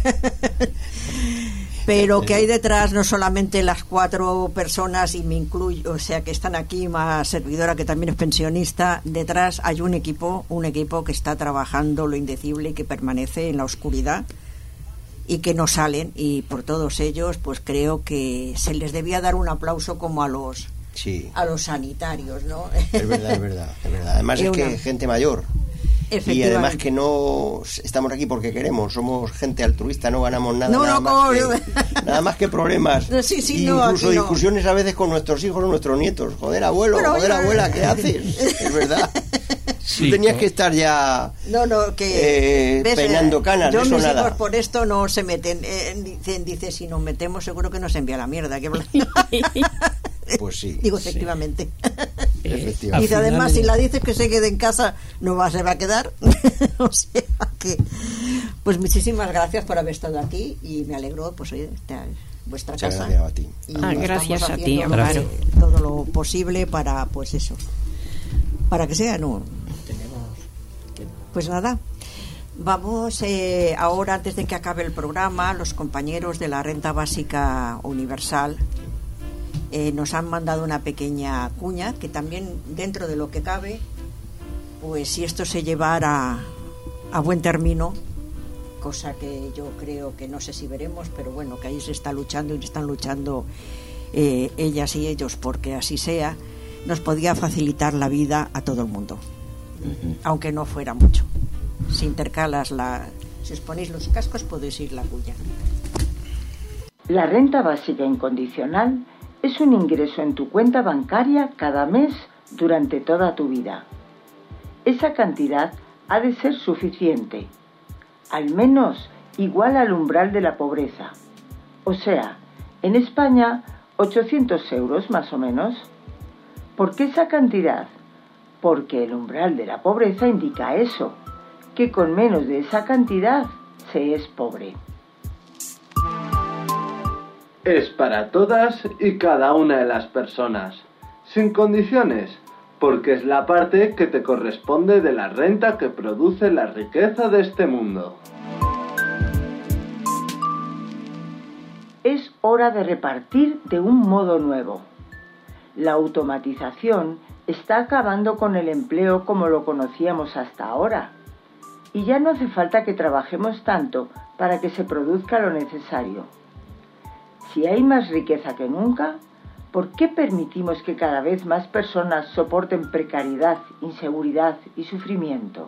Pero que hay detrás no solamente las cuatro personas, y me incluyo, o sea, que están aquí, más servidora que también es pensionista, detrás hay un equipo, un equipo que está trabajando lo indecible y que permanece en la oscuridad y que no salen, y por todos ellos pues creo que se les debía dar un aplauso como a los Sí, a los sanitarios, ¿no? es verdad, es verdad, es verdad. Además Es es que una- gente mayor. Y Efectivamente. además que no estamos aquí porque queremos, somos gente altruista, no ganamos nada, No, nada, no, más, como- que, nada más que problemas. No, sí, sí, Y no, incluso aquí no. discusiones a veces con nuestros hijos o nuestros nietos. Joder, abuelo, Bueno, joder, oye, abuela, ¿qué haces? Es verdad. Sí, Tú tenías co- que estar ya No, no, que eh, peinando canas, yo eso mis nada. hijos por esto no se meten, eh, dicen, dice, si nos metemos seguro que nos envía la mierda. Que... Pues sí. Digo, efectivamente. Efectivamente. Dice, Al además, final- si la dices que se quede en casa, no va, se va a quedar. O sea que, pues muchísimas gracias por haber estado aquí, y me alegro, pues oye, te- vuestra Muchas casa. Gracias a ti. Y ah, gracias a ti, pues, Amparo. todo lo posible para, pues eso, para que sea, ¿no? Pues nada, vamos eh, ahora, antes de que acabe el programa, los compañeros de la Renta Básica Universal eh, nos han mandado una pequeña cuña que también, dentro de lo que cabe, pues si esto se llevara a buen término, cosa que yo creo que no sé si veremos, pero bueno, que ahí se está luchando y están luchando eh, ellas y ellos porque así sea, nos podía facilitar la vida a todo el mundo, uh-huh. aunque no fuera mucho. Si intercalas la, si os ponéis los cascos podéis ir la cuya. La renta básica incondicional es un ingreso en tu cuenta bancaria cada mes durante toda tu vida. Esa cantidad ha de ser suficiente, al menos igual al umbral de la pobreza. O sea, en España, ochocientos euros más o menos. ¿Por qué esa cantidad? Porque el umbral de la pobreza indica eso, que con menos de esa cantidad se es pobre. Es para todas y cada una de las personas, sin condiciones, porque es la parte que te corresponde de la renta que produce la riqueza de este mundo. Es hora de repartir de un modo nuevo. La automatización está acabando con el empleo como lo conocíamos hasta ahora. Y ya no hace falta que trabajemos tanto para que se produzca lo necesario. Si hay más riqueza que nunca, ¿por qué permitimos que cada vez más personas soporten precariedad, inseguridad y sufrimiento?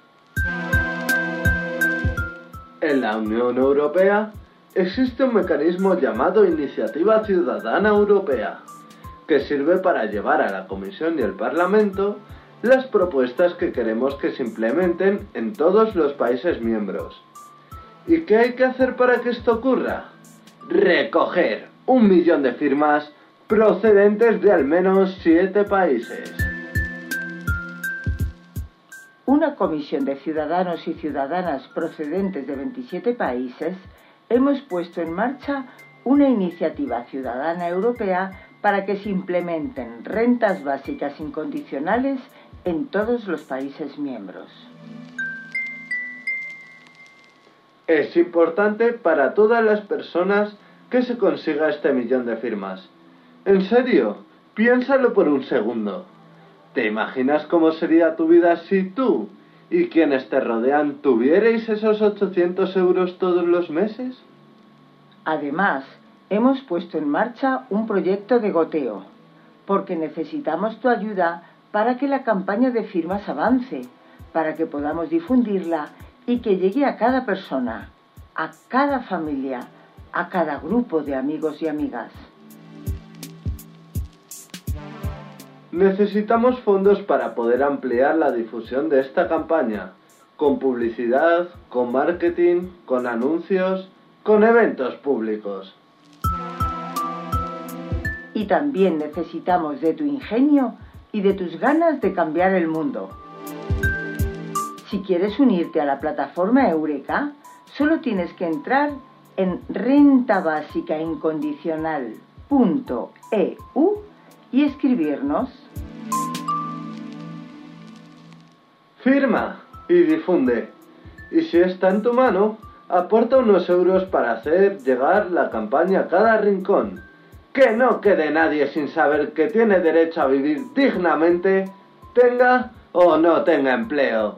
En la Unión Europea existe un mecanismo llamado Iniciativa Ciudadana Europea, que sirve para llevar a la Comisión y el Parlamento las propuestas que queremos que se implementen en todos los países miembros. ¿Y qué hay que hacer para que esto ocurra? Recoger un millón de firmas procedentes de al menos siete países. Una comisión de ciudadanos y ciudadanas procedentes de veintisiete países hemos puesto en marcha una iniciativa ciudadana europea para que se implementen rentas básicas incondicionales en todos los países miembros. Es importante para todas las personas que se consiga este millón de firmas. En serio, piénsalo por un segundo. ¿Te imaginas cómo sería tu vida si tú y quienes te rodean tuvierais esos ochocientos euros todos los meses? Además, hemos puesto en marcha un proyecto de goteo, porque necesitamos tu ayuda para que la campaña de firmas avance, para que podamos difundirla y que llegue a cada persona, a cada familia, a cada grupo de amigos y amigas. Necesitamos fondos para poder ampliar la difusión de esta campaña, con publicidad, con marketing, con anuncios, con eventos públicos. Y también necesitamos de tu ingenio y de tus ganas de cambiar el mundo. Si quieres unirte a la plataforma Eureka, solo tienes que entrar en renta básica incondicional punto e u y escribirnos. Firma y difunde. Y si está en tu mano, aporta unos euros para hacer llegar la campaña a cada rincón. Que no quede nadie sin saber que tiene derecho a vivir dignamente, tenga o no tenga empleo.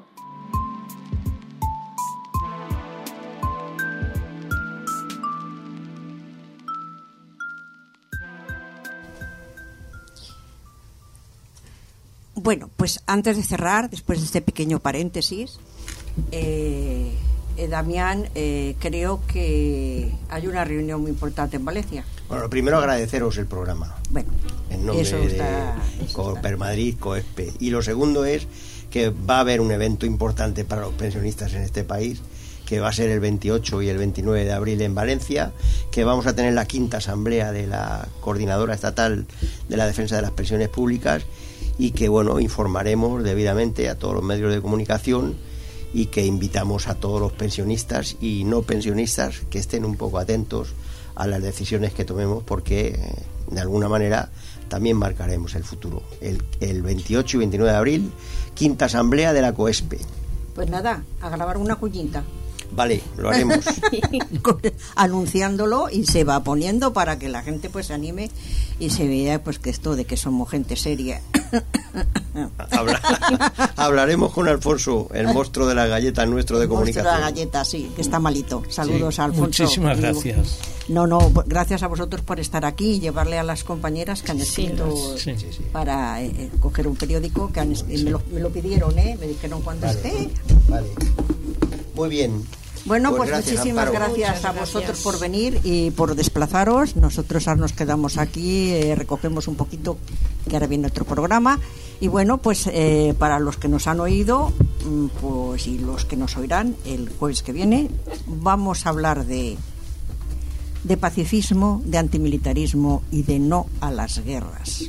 Bueno, pues antes de cerrar, después de este pequeño paréntesis, eh, eh, Damián, eh, creo que hay una reunión muy importante en Valencia. Bueno, lo primero agradeceros el programa. Bueno, en nombre eso está, de eso Coper está. Madrid, COESPE. Y lo segundo es que va a haber un evento importante para los pensionistas en este país, que va a ser el veintiocho y el veintinueve de abril en Valencia, que vamos a tener la quinta asamblea de la Coordinadora Estatal de la Defensa de las Pensiones Públicas, y que, bueno, informaremos debidamente a todos los medios de comunicación, y que invitamos a todos los pensionistas y no pensionistas que estén un poco atentos a las decisiones que tomemos, porque eh, de alguna manera también marcaremos el futuro. El, el veintiocho y veintinueve de abril, quinta asamblea de la COESPE. Pues nada, a grabar una cuñita. Vale, lo haremos. Anunciándolo, y se va poniendo para que la gente pues se anime y se vea pues que esto de que somos gente seria. Habla, hablaremos con Alfonso, el monstruo de las galletas nuestro de el comunicación. Monstruo de las galletas, sí, que está malito. Saludos Sí, a Alfonso. muchísimas gracias. No, no, gracias a vosotros por estar aquí y llevarle a las compañeras que han escrito Sí, sí, sí. para eh, coger un periódico que han, me, lo, me lo pidieron, ¿eh? Me dijeron cuando Vale, esté. Vale. Muy bien. Bueno, pues, Pues gracias, muchísimas Amparo. gracias Muchas a gracias. vosotros por venir y por desplazaros. Nosotros ahora nos quedamos aquí, eh, recogemos un poquito, que ahora viene otro programa. Y bueno, pues eh, para los que nos han oído, mm, pues y los que nos oirán el jueves que viene, vamos a hablar de, de pacifismo, de antimilitarismo y de no a las guerras.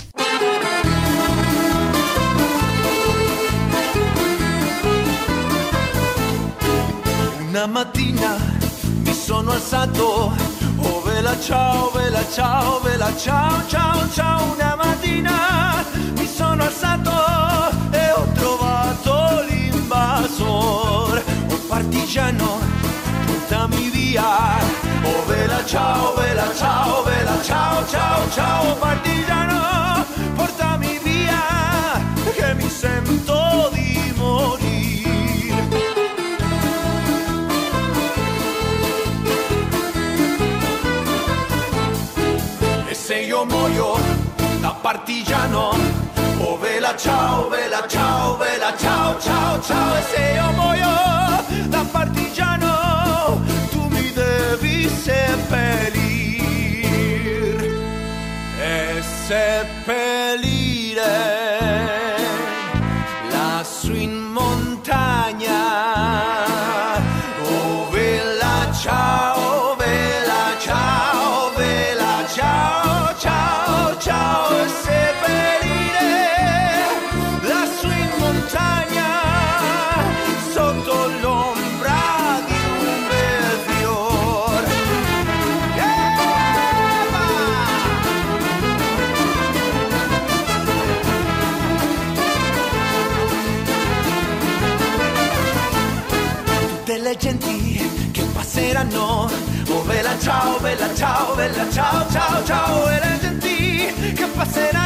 Una mattina mi sono alzato, oh vela ciao, vela ciao, vela ciao, ciao, ciao. Una mattina mi sono alzato e ho trovato l'invasor, un partigiano, portami via. Oh vela ciao, vela ciao, vela ciao, ciao, ciao. Partigiano, portami via, che mi sento di morire. Se io muoio da partigiano, oh vela ciao, vela ciao, vela ciao, ciao, ciao. E se io muoio da partigiano, tu mi devi seppellir e seppellire lassù in montagna. Oh vela ciao, vela ciao, vela ciao. Ciao, ciao, e seppellire lassù in montagna, sotto l'ombra di un bel fior. Tutte le genti che passeranno, oh vela ciao, vela ciao, vela ciao, ciao, ciao. E le genti che passeranno,